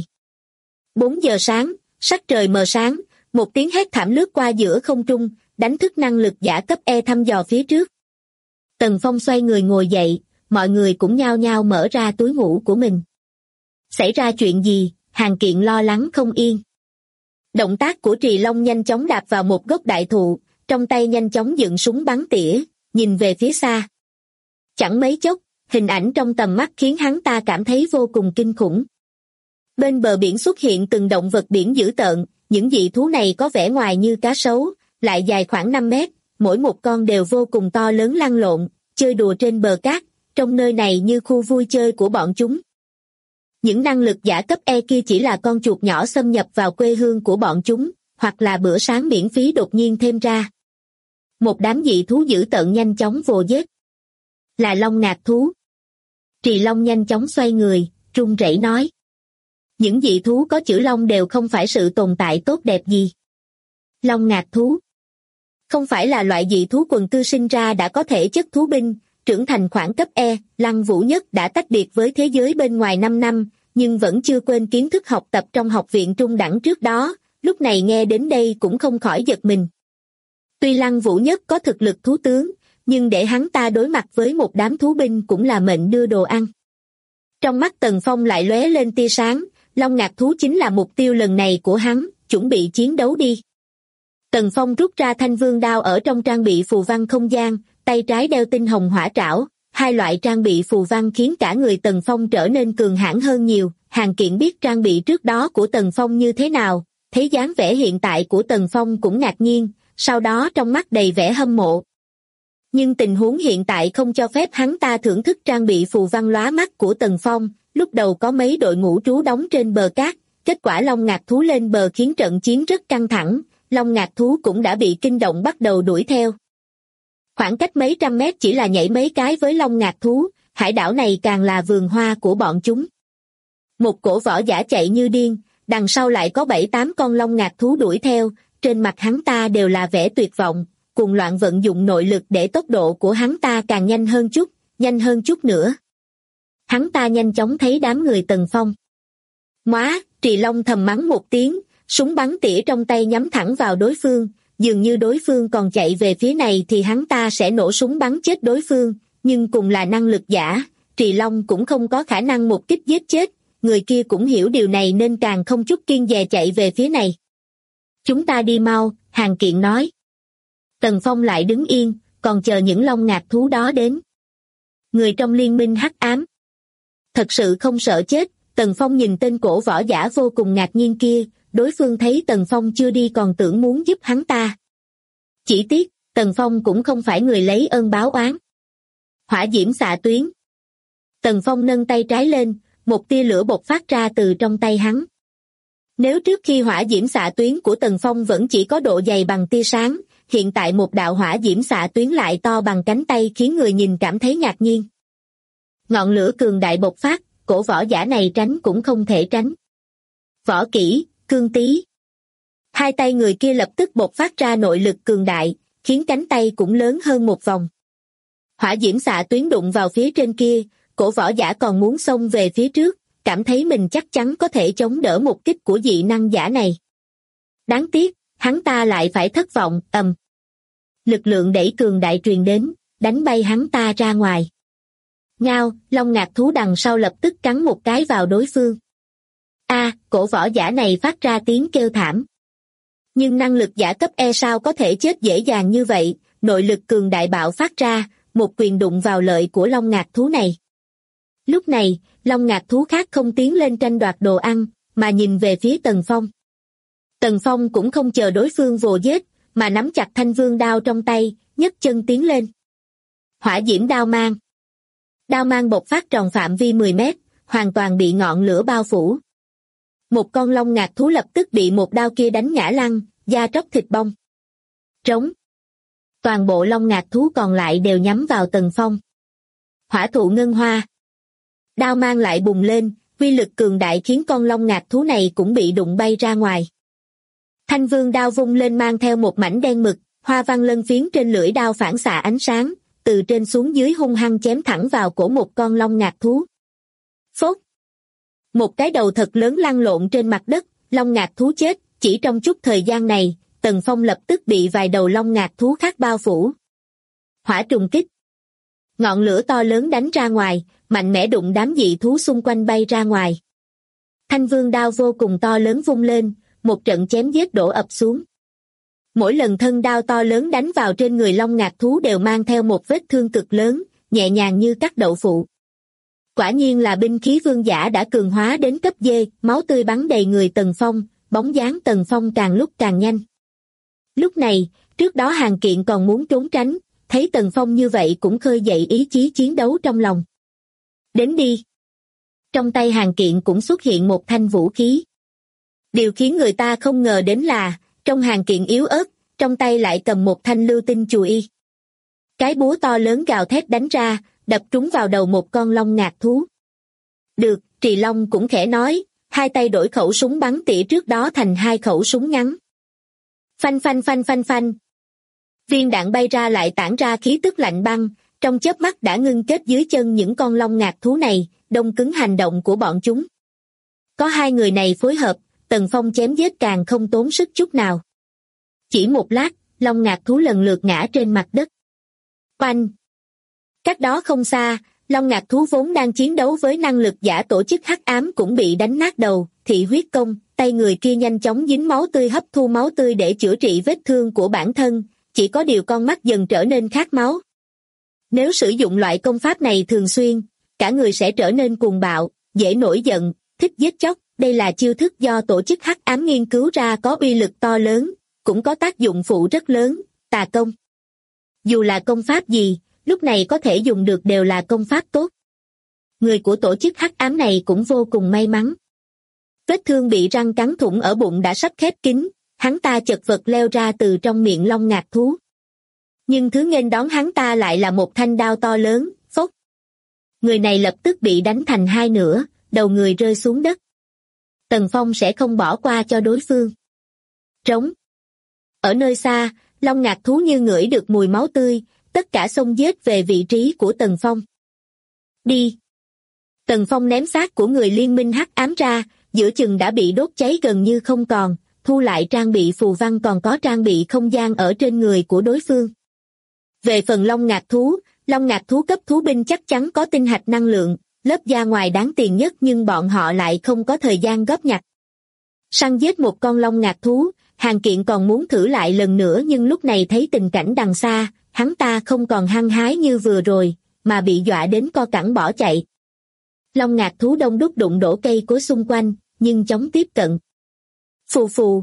4 giờ sáng, sắc trời mờ sáng, một tiếng hét thảm lướt qua giữa không trung, đánh thức năng lực giả cấp E thăm dò phía trước. Tần Phong xoay người ngồi dậy, mọi người cũng nhao nhao mở ra túi ngủ của mình. Xảy ra chuyện gì? Hàn Kiện lo lắng không yên. Động tác của Trì Long nhanh chóng đạp vào một gốc đại thụ, trong tay nhanh chóng dựng súng bắn tỉa, nhìn về phía xa. Chẳng mấy chốc, hình ảnh trong tầm mắt khiến hắn ta cảm thấy vô cùng kinh khủng. Bên bờ biển xuất hiện từng động vật biển dữ tợn, những dị thú này có vẻ ngoài như cá sấu, lại dài khoảng 5 mét, mỗi một con đều vô cùng to lớn lăn lộn, chơi đùa trên bờ cát, trong nơi này như khu vui chơi của bọn chúng. Những năng lực giả cấp E kia chỉ là con chuột nhỏ xâm nhập vào quê hương của bọn chúng, hoặc là bữa sáng miễn phí đột nhiên thêm ra. Một đám dị thú dữ tợn nhanh chóng vồ giết. Là long ngạc thú. Trì Long nhanh chóng xoay người, run rẩy nói. Những dị thú có chữ long đều không phải sự tồn tại tốt đẹp gì. Long ngạc thú không phải là loại dị thú quần cư sinh ra đã có thể chất thú binh, trưởng thành khoảng cấp E. Lăng Vũ Nhất đã tách biệt với thế giới bên ngoài 5 năm, nhưng vẫn chưa quên kiến thức học tập trong học viện trung đẳng trước đó, lúc này nghe đến đây cũng không khỏi giật mình. Tuy Lăng Vũ Nhất có thực lực thú tướng, nhưng để hắn ta đối mặt với một đám thú binh cũng là mệnh đưa đồ ăn. Trong mắt Tần Phong lại lóe lên tia sáng, long ngạc thú chính là mục tiêu lần này của hắn, chuẩn bị chiến đấu đi. Tần Phong rút ra thanh vương đao ở trong trang bị phù văn không gian, tay trái đeo tinh hồng hỏa trảo, hai loại trang bị phù văn khiến cả người Tần Phong trở nên cường hãn hơn nhiều. Hàn Kiện biết trang bị trước đó của Tần Phong như thế nào, thấy dáng vẻ hiện tại của Tần Phong cũng ngạc nhiên, sau đó trong mắt đầy vẻ hâm mộ. Nhưng tình huống hiện tại không cho phép hắn ta thưởng thức trang bị phù văn lóa mắt của Tần Phong, lúc đầu có mấy đội ngũ trú đóng trên bờ cát, kết quả long ngạc thú lên bờ khiến trận chiến rất căng thẳng, long ngạc thú cũng đã bị kinh động bắt đầu đuổi theo. Khoảng cách mấy trăm mét chỉ là nhảy mấy cái với long ngạc thú, hải đảo này càng là vườn hoa của bọn chúng. Một cổ võ giả chạy như điên, đằng sau lại có 7-8 con long ngạc thú đuổi theo, trên mặt hắn ta đều là vẻ tuyệt vọng, cuồng loạn vận dụng nội lực để tốc độ của hắn ta càng nhanh hơn chút nữa. Hắn ta nhanh chóng thấy đám người Tần Phong. Móa, Trì Long thầm mắng một tiếng, súng bắn tỉa trong tay nhắm thẳng vào đối phương, dường như đối phương còn chạy về phía này thì hắn ta sẽ nổ súng bắn chết đối phương, nhưng cùng là năng lực giả, Trì Long cũng không có khả năng một kích giết chết, người kia cũng hiểu điều này nên càng không chút kiêng dè chạy về phía này. Chúng ta đi mau, Hàn Kiện nói. Tần Phong lại đứng yên, còn chờ những long ngạc thú đó đến. Người trong liên minh hắc ám. Thật sự không sợ chết, Tần Phong nhìn tên cổ võ giả vô cùng ngạc nhiên kia, đối phương thấy Tần Phong chưa đi còn tưởng muốn giúp hắn ta. Chỉ tiếc, Tần Phong cũng không phải người lấy ơn báo oán. Hỏa diễm xạ tuyến. Tần Phong nâng tay trái lên, một tia lửa bộc phát ra từ trong tay hắn. Nếu trước khi hỏa diễm xạ tuyến của Tần Phong vẫn chỉ có độ dày bằng tia sáng, hiện tại một đạo hỏa diễm xạ tuyến lại to bằng cánh tay khiến người nhìn cảm thấy ngạc nhiên. Ngọn lửa cường đại bộc phát, cổ võ giả này tránh cũng không thể tránh. Võ kỹ, cương tí. Hai tay người kia lập tức bộc phát ra nội lực cường đại, khiến cánh tay cũng lớn hơn một vòng. Hỏa diễm xạ tuyến đụng vào phía trên kia, cổ võ giả còn muốn xông về phía trước, cảm thấy mình chắc chắn có thể chống đỡ một kích của dị năng giả này. Đáng tiếc, hắn ta lại phải thất vọng, lực lượng đẩy cường đại truyền đến, đánh bay hắn ta ra ngoài. Ngao, long ngạc thú đằng sau lập tức cắn một cái vào đối phương. Cổ võ giả này phát ra tiếng kêu thảm. Nhưng năng lực giả cấp E sao có thể chết dễ dàng như vậy, nội lực cường đại bạo phát ra, một quyền đụng vào lợi của long ngạc thú này. Lúc này, long ngạc thú khác không tiến lên tranh đoạt đồ ăn, mà nhìn về phía Tần Phong. Tần Phong cũng không chờ đối phương vồ giết, mà nắm chặt thanh vương đao trong tay, nhấc chân tiến lên. Hỏa diễm đao mang. Đao mang bộc phát tròn phạm vi 10 mét, hoàn toàn bị ngọn lửa bao phủ. Một con long ngạc thú lập tức bị một đao kia đánh ngã lăn, da tróc thịt bong. Trống. Toàn bộ long ngạc thú còn lại đều nhắm vào Tần Phong. Hỏa thụ ngân hoa. Đao mang lại bùng lên, uy lực cường đại khiến con long ngạc thú này cũng bị đụng bay ra ngoài. Thanh vương đao vung lên mang theo một mảnh đen mực, hoa văn lân phiến trên lưỡi đao phản xạ ánh sáng, từ trên xuống dưới hung hăng chém thẳng vào cổ một con long ngạc thú. Phốt! Một cái đầu thật lớn lăn lộn trên mặt đất, long ngạc thú chết, chỉ trong chút thời gian này, Tần Phong lập tức bị vài đầu long ngạc thú khác bao phủ. Hỏa trùng kích. Ngọn lửa to lớn đánh ra ngoài, mạnh mẽ đụng đám dị thú xung quanh bay ra ngoài. Thanh vương đao vô cùng to lớn vung lên, một trận chém giết đổ ập xuống. Mỗi lần thân đao to lớn đánh vào trên người long ngạc thú đều mang theo một vết thương cực lớn, nhẹ nhàng như cắt đậu phụ. Quả nhiên là binh khí vương giả đã cường hóa đến cấp D, máu tươi bắn đầy người Tần Phong, bóng dáng Tần Phong càng lúc càng nhanh. Lúc này, trước đó Hàn Kiện còn muốn trốn tránh, thấy Tần Phong như vậy cũng khơi dậy ý chí chiến đấu trong lòng. Đến đi! Trong tay Hàn Kiện cũng xuất hiện một thanh vũ khí. Điều khiến người ta không ngờ đến là, trong Hàn Kiện yếu ớt, trong tay lại cầm một thanh lưu tinh chùy. Cái búa to lớn gào thét đánh ra, đập trúng vào đầu một con long ngạc thú. Được, Trì Long cũng khẽ nói, hai tay đổi khẩu súng bắn tỉa trước đó thành hai khẩu súng ngắn. Phanh phanh phanh phanh phanh. Viên đạn bay ra lại tản ra khí tức lạnh băng, trong chớp mắt đã ngưng kết dưới chân những con long ngạc thú này, đông cứng hành động của bọn chúng. Có hai người này phối hợp, Tần Phong chém giết càng không tốn sức chút nào. Chỉ một lát, long ngạc thú lần lượt ngã trên mặt đất. Oanh! Cách đó không xa, long ngạc thú vốn đang chiến đấu với năng lực giả tổ chức hắc ám cũng bị đánh nát đầu, thị huyết công, tay người kia nhanh chóng dính máu tươi hấp thu máu tươi để chữa trị vết thương của bản thân, chỉ có điều con mắt dần trở nên khát máu. Nếu sử dụng loại công pháp này thường xuyên, cả người sẽ trở nên cuồng bạo, dễ nổi giận, thích giết chóc. Đây là chiêu thức do tổ chức hắc ám nghiên cứu ra có uy lực to lớn, cũng có tác dụng phụ rất lớn, tà công. Dù là công pháp gì, lúc này có thể dùng được đều là công pháp tốt. Người của tổ chức hắc ám này cũng vô cùng may mắn. Vết thương bị răng cắn thủng ở bụng đã sắp khép kín, hắn ta chật vật leo ra từ trong miệng long ngạc thú. Nhưng thứ nghênh đón hắn ta lại là một thanh đao to lớn, phốc. Người này lập tức bị đánh thành hai nửa, đầu người rơi xuống đất. Tần Phong sẽ không bỏ qua cho đối phương. Trống. Ở nơi xa, long ngạc thú như ngửi được mùi máu tươi, tất cả xông giết về vị trí của Tần Phong. Đi. Tần Phong ném xác của người liên minh hắc ám ra, giữa chừng đã bị đốt cháy gần như không còn, thu lại trang bị phù văn còn có trang bị không gian ở trên người của đối phương. Về phần long ngạc thú cấp thú binh chắc chắn có tinh hạch năng lượng, lớp da ngoài đáng tiền nhất nhưng bọn họ lại không có thời gian góp nhặt. Săn giết một con long ngạc thú, Hàn Kiện còn muốn thử lại lần nữa nhưng lúc này thấy tình cảnh đằng xa, hắn ta không còn hăng hái như vừa rồi, mà bị dọa đến co cẳng bỏ chạy. Long ngạc thú đông đúc đụng đổ cây cối xung quanh, nhưng chóng tiếp cận. Phù phù.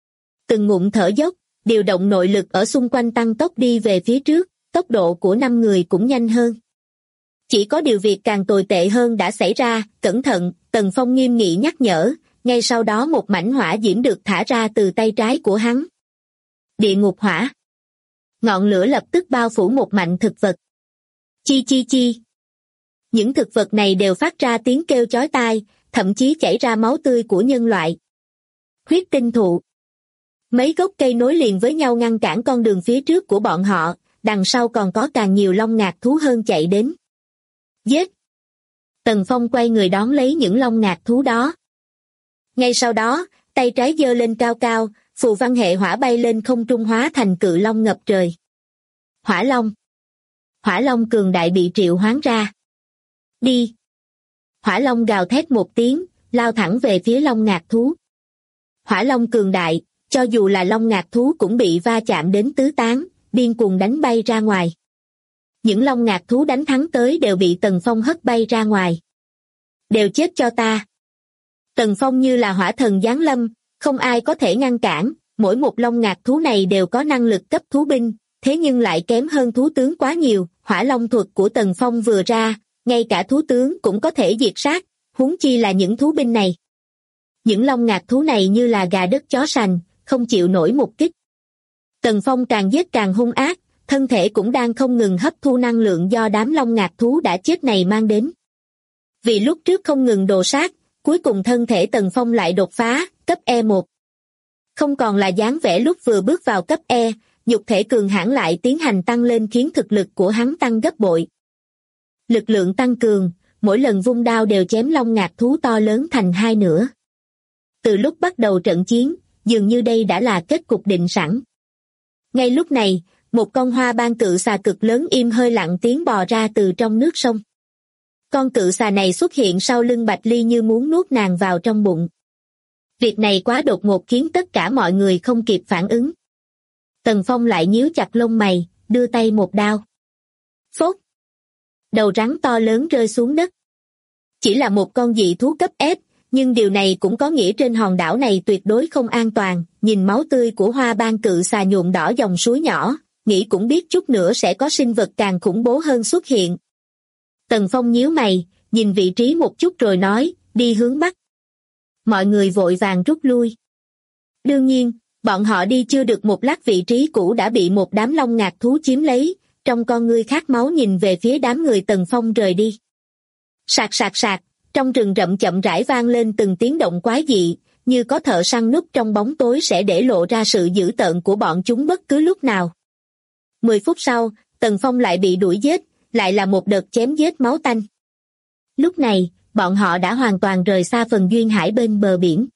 Từng ngụm thở dốc, điều động nội lực ở xung quanh tăng tốc đi về phía trước, tốc độ của 5 người cũng nhanh hơn. Chỉ có điều việc càng tồi tệ hơn đã xảy ra, cẩn thận, Tần Phong nghiêm nghị nhắc nhở, ngay sau đó một mảnh hỏa diễm được thả ra từ tay trái của hắn. Địa ngục hỏa. Ngọn lửa lập tức bao phủ một mảnh thực vật. Chi chi chi. Những thực vật này đều phát ra tiếng kêu chói tai, thậm chí chảy ra máu tươi của nhân loại. Huyết tinh thụ. Mấy gốc cây nối liền với nhau ngăn cản con đường phía trước của bọn họ, đằng sau còn có càng nhiều long ngạc thú hơn chạy đến. Giết! Tần Phong quay người đón lấy những long ngạc thú đó. Ngay sau đó, tay trái giơ lên cao cao, phù văn hệ hỏa bay lên không trung hóa thành cự long ngập trời. Hỏa long! Hỏa long cường đại bị triệu hoán ra. Đi! Hỏa long gào thét một tiếng, lao thẳng về phía long ngạc thú. Hỏa long cường đại, cho dù là long ngạc thú cũng bị va chạm đến tứ tán, điên cuồng đánh bay ra ngoài. Những long ngạc thú đánh thắng tới đều bị Tần Phong hất bay ra ngoài. Đều chết cho ta. Tần Phong như là hỏa thần giáng lâm, không ai có thể ngăn cản, mỗi một long ngạc thú này đều có năng lực cấp thú binh, thế nhưng lại kém hơn thú tướng quá nhiều. Hỏa long thuật của Tần Phong vừa ra, ngay cả thú tướng cũng có thể diệt sát, huống chi là những thú binh này. Những long ngạc thú này như là gà đất chó sành, không chịu nổi một kích. Tần Phong càng giết càng hung ác, thân thể cũng đang không ngừng hấp thu năng lượng do đám long ngạc thú đã chết này mang đến. Vì lúc trước không ngừng đồ sát, cuối cùng thân thể Tần Phong lại đột phá, cấp E1. Không còn là dáng vẻ lúc vừa bước vào cấp E, nhục thể cường hãn lại tiến hành tăng lên khiến thực lực của hắn tăng gấp bội. Lực lượng tăng cường, mỗi lần vung đao đều chém long ngạc thú to lớn thành hai nửa. Từ lúc bắt đầu trận chiến, dường như đây đã là kết cục định sẵn. Ngay lúc này, một con hoa ban cự xà cực lớn im hơi lặng tiếng bò ra từ trong nước sông. Con cự xà này xuất hiện sau lưng Bạch Ly như muốn nuốt nàng vào trong bụng. Việc này quá đột ngột khiến tất cả mọi người không kịp phản ứng. Tần Phong lại nhíu chặt lông mày, đưa tay một đao. Phốt! Đầu rắn to lớn rơi xuống đất. Chỉ là một con dị thú cấp S, nhưng điều này cũng có nghĩa trên hòn đảo này tuyệt đối không an toàn. Nhìn máu tươi của hoa ban cự xà nhuộm đỏ dòng suối nhỏ, nghĩ cũng biết chút nữa sẽ có sinh vật càng khủng bố hơn xuất hiện. Tần Phong nhíu mày, nhìn vị trí một chút rồi nói, đi hướng bắc. Mọi người vội vàng rút lui. Đương nhiên, bọn họ đi chưa được một lát vị trí cũ đã bị một đám long ngạc thú chiếm lấy, trong con ngươi khát máu nhìn về phía đám người Tần Phong rời đi. Sạc sạc sạc, trong rừng rậm chậm rãi vang lên từng tiếng động quái dị, như có thợ săn núp trong bóng tối sẽ để lộ ra sự dữ tợn của bọn chúng bất cứ lúc nào. 10 phút sau, Tần Phong lại bị đuổi giết, lại là một đợt chém giết máu tanh. Lúc này, bọn họ đã hoàn toàn rời xa phần duyên hải bên bờ biển.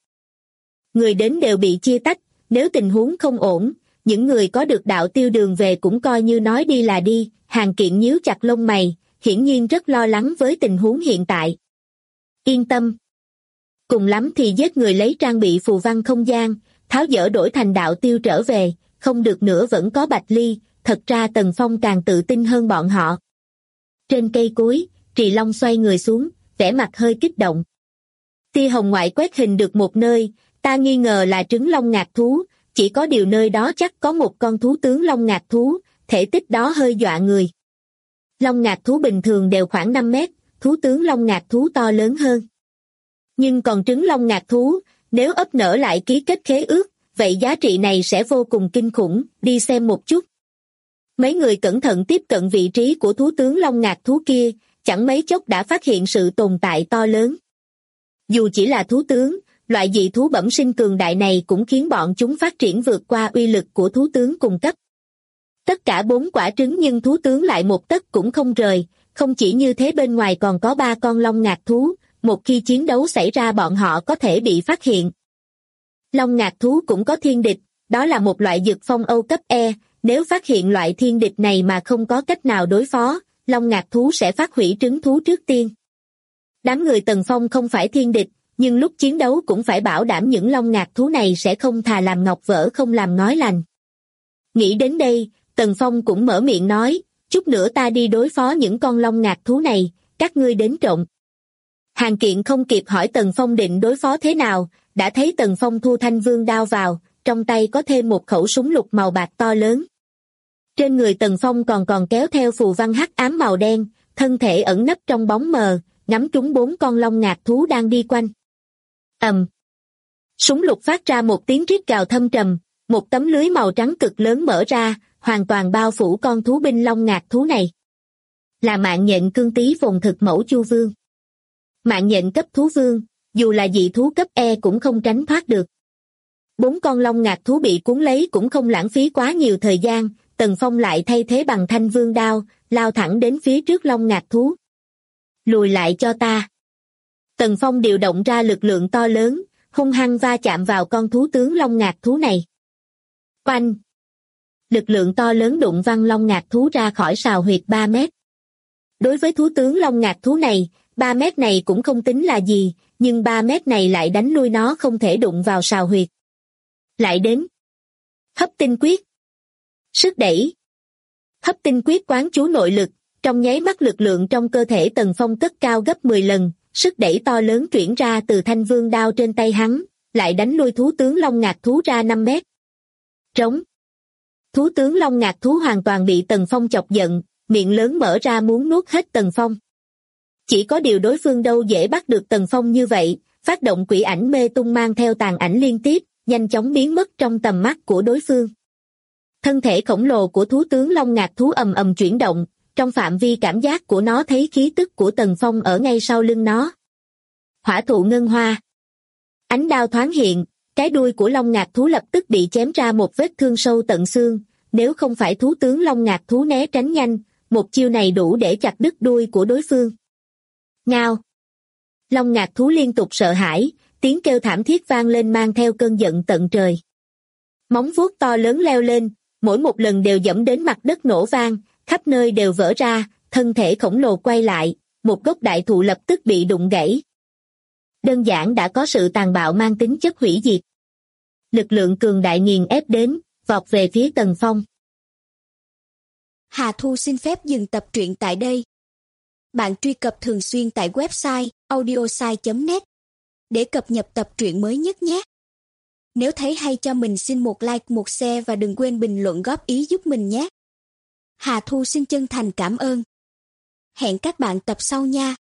Người đến đều bị chia tách, nếu tình huống không ổn, những người có được đạo tiêu đường về cũng coi như nói đi là đi. Hàn Kiện nhíu chặt lông mày, hiển nhiên rất lo lắng với tình huống hiện tại. Yên tâm. Cùng lắm thì giết người lấy trang bị phù văn không gian, tháo dỡ đổi thành đạo tiêu trở về, không được nữa vẫn có Bạch Ly. Thật ra Tần Phong càng tự tin hơn bọn họ. Trên cây cối, Trì Long xoay người xuống, vẻ mặt hơi kích động. Tia hồng ngoại quét hình được một nơi, ta nghi ngờ là trứng long ngạc thú, chỉ có điều nơi đó chắc có một con thú tướng long ngạc thú, thể tích đó hơi dọa người. Long ngạc thú bình thường đều khoảng 5 mét, thú tướng long ngạc thú to lớn hơn. Nhưng còn trứng long ngạc thú, nếu ấp nở lại ký kết khế ước, vậy giá trị này sẽ vô cùng kinh khủng, đi xem một chút. Mấy người cẩn thận tiếp cận vị trí của thú tướng long ngạc thú kia, chẳng mấy chốc đã phát hiện sự tồn tại to lớn. Dù chỉ là thú tướng, loại dị thú bẩm sinh cường đại này cũng khiến bọn chúng phát triển vượt qua uy lực của thú tướng cùng cấp. Tất cả 4 quả trứng nhưng thú tướng lại một tấc cũng không rời, không chỉ như thế bên ngoài còn có 3 con long ngạc thú, một khi chiến đấu xảy ra bọn họ có thể bị phát hiện. Long ngạc thú cũng có thiên địch, đó là một loại dược phong Âu cấp E, nếu phát hiện loại thiên địch này mà không có cách nào đối phó, long ngạc thú sẽ phát hủy trứng thú trước tiên. Đám người Tần Phong không phải thiên địch, nhưng lúc chiến đấu cũng phải bảo đảm những long ngạc thú này sẽ không thà làm ngọc vỡ không làm ngói lành. Nghĩ đến đây, Tần Phong cũng mở miệng nói, chút nữa ta đi đối phó những con long ngạc thú này, các ngươi đến trộm. Hàn Kiện không kịp hỏi Tần Phong định đối phó thế nào, đã thấy Tần Phong thu thanh vương đao vào, trong tay có thêm một khẩu súng lục màu bạc to lớn. Trên người Tần Phong còn kéo theo phù văn hắc ám màu đen, thân thể ẩn nấp trong bóng mờ, ngắm trúng 4 con long ngạc thú đang đi quanh. Ầm. Súng lục phát ra một tiếng rít gào thâm trầm, một tấm lưới màu trắng cực lớn mở ra, hoàn toàn bao phủ con thú binh long ngạc thú này. Là mạng nhện cương tí phồn thực mẫu chu vương. Mạng nhện cấp thú vương, dù là dị thú cấp E cũng không tránh thoát được. 4 con long ngạc thú bị cuốn lấy cũng không lãng phí quá nhiều thời gian, Tần Phong lại thay thế bằng thanh vương đao, lao thẳng đến phía trước long ngạc thú. Lùi lại cho ta. Tần Phong điều động ra lực lượng to lớn, hung hăng va chạm vào con thú tướng long ngạc thú này. Oanh! Lực lượng to lớn đụng văng long ngạc thú ra khỏi sào huyệt 3 mét. Đối với thú tướng long ngạc thú này, 3 mét này cũng không tính là gì, nhưng 3 mét này lại đánh lui nó không thể đụng vào sào huyệt. Lại đến. Hấp tinh quyết. Sức đẩy. Hấp tinh quyết quán chú nội lực, trong nháy mắt lực lượng trong cơ thể Tần Phong cất cao gấp 10 lần, sức đẩy to lớn chuyển ra từ thanh vương đao trên tay hắn, lại đánh lui thú tướng long ngạc thú ra 5 mét. Trống. Thú tướng long ngạc thú hoàn toàn bị Tần Phong chọc giận, miệng lớn mở ra muốn nuốt hết Tần Phong. Chỉ có điều đối phương đâu dễ bắt được Tần Phong như vậy, phát động quỷ ảnh mê tung mang theo tàn ảnh liên tiếp, nhanh chóng biến mất trong tầm mắt của đối phương. Thân thể khổng lồ của thú tướng long ngạc thú ầm ầm chuyển động, trong phạm vi cảm giác của nó thấy khí tức của Tần Phong ở ngay sau lưng nó. Hỏa thụ ngân hoa. Ánh đao thoáng hiện, cái đuôi của long ngạc thú lập tức bị chém ra một vết thương sâu tận xương, nếu không phải thú tướng long ngạc thú né tránh nhanh, một chiêu này đủ để chặt đứt đuôi của đối phương. Ngao. Long ngạc thú liên tục sợ hãi, tiếng kêu thảm thiết vang lên mang theo cơn giận tận trời. Móng vuốt to lớn leo lên, mỗi một lần đều dẫm đến mặt đất nổ vang, khắp nơi đều vỡ ra, thân thể khổng lồ quay lại, một gốc đại thụ lập tức bị đụng gãy. Đơn giản đã có sự tàn bạo mang tính chất hủy diệt. Lực lượng cường đại nghiền ép đến, vọt về phía Tần Phong. Hà Thu xin phép dừng tập truyện tại đây. Bạn truy cập thường xuyên tại website audiosai.net để cập nhật tập truyện mới nhất nhé. Nếu thấy hay cho mình xin một like, một share và đừng quên bình luận góp ý giúp mình nhé. Hà Thu xin chân thành cảm ơn. Hẹn các bạn tập sau nha.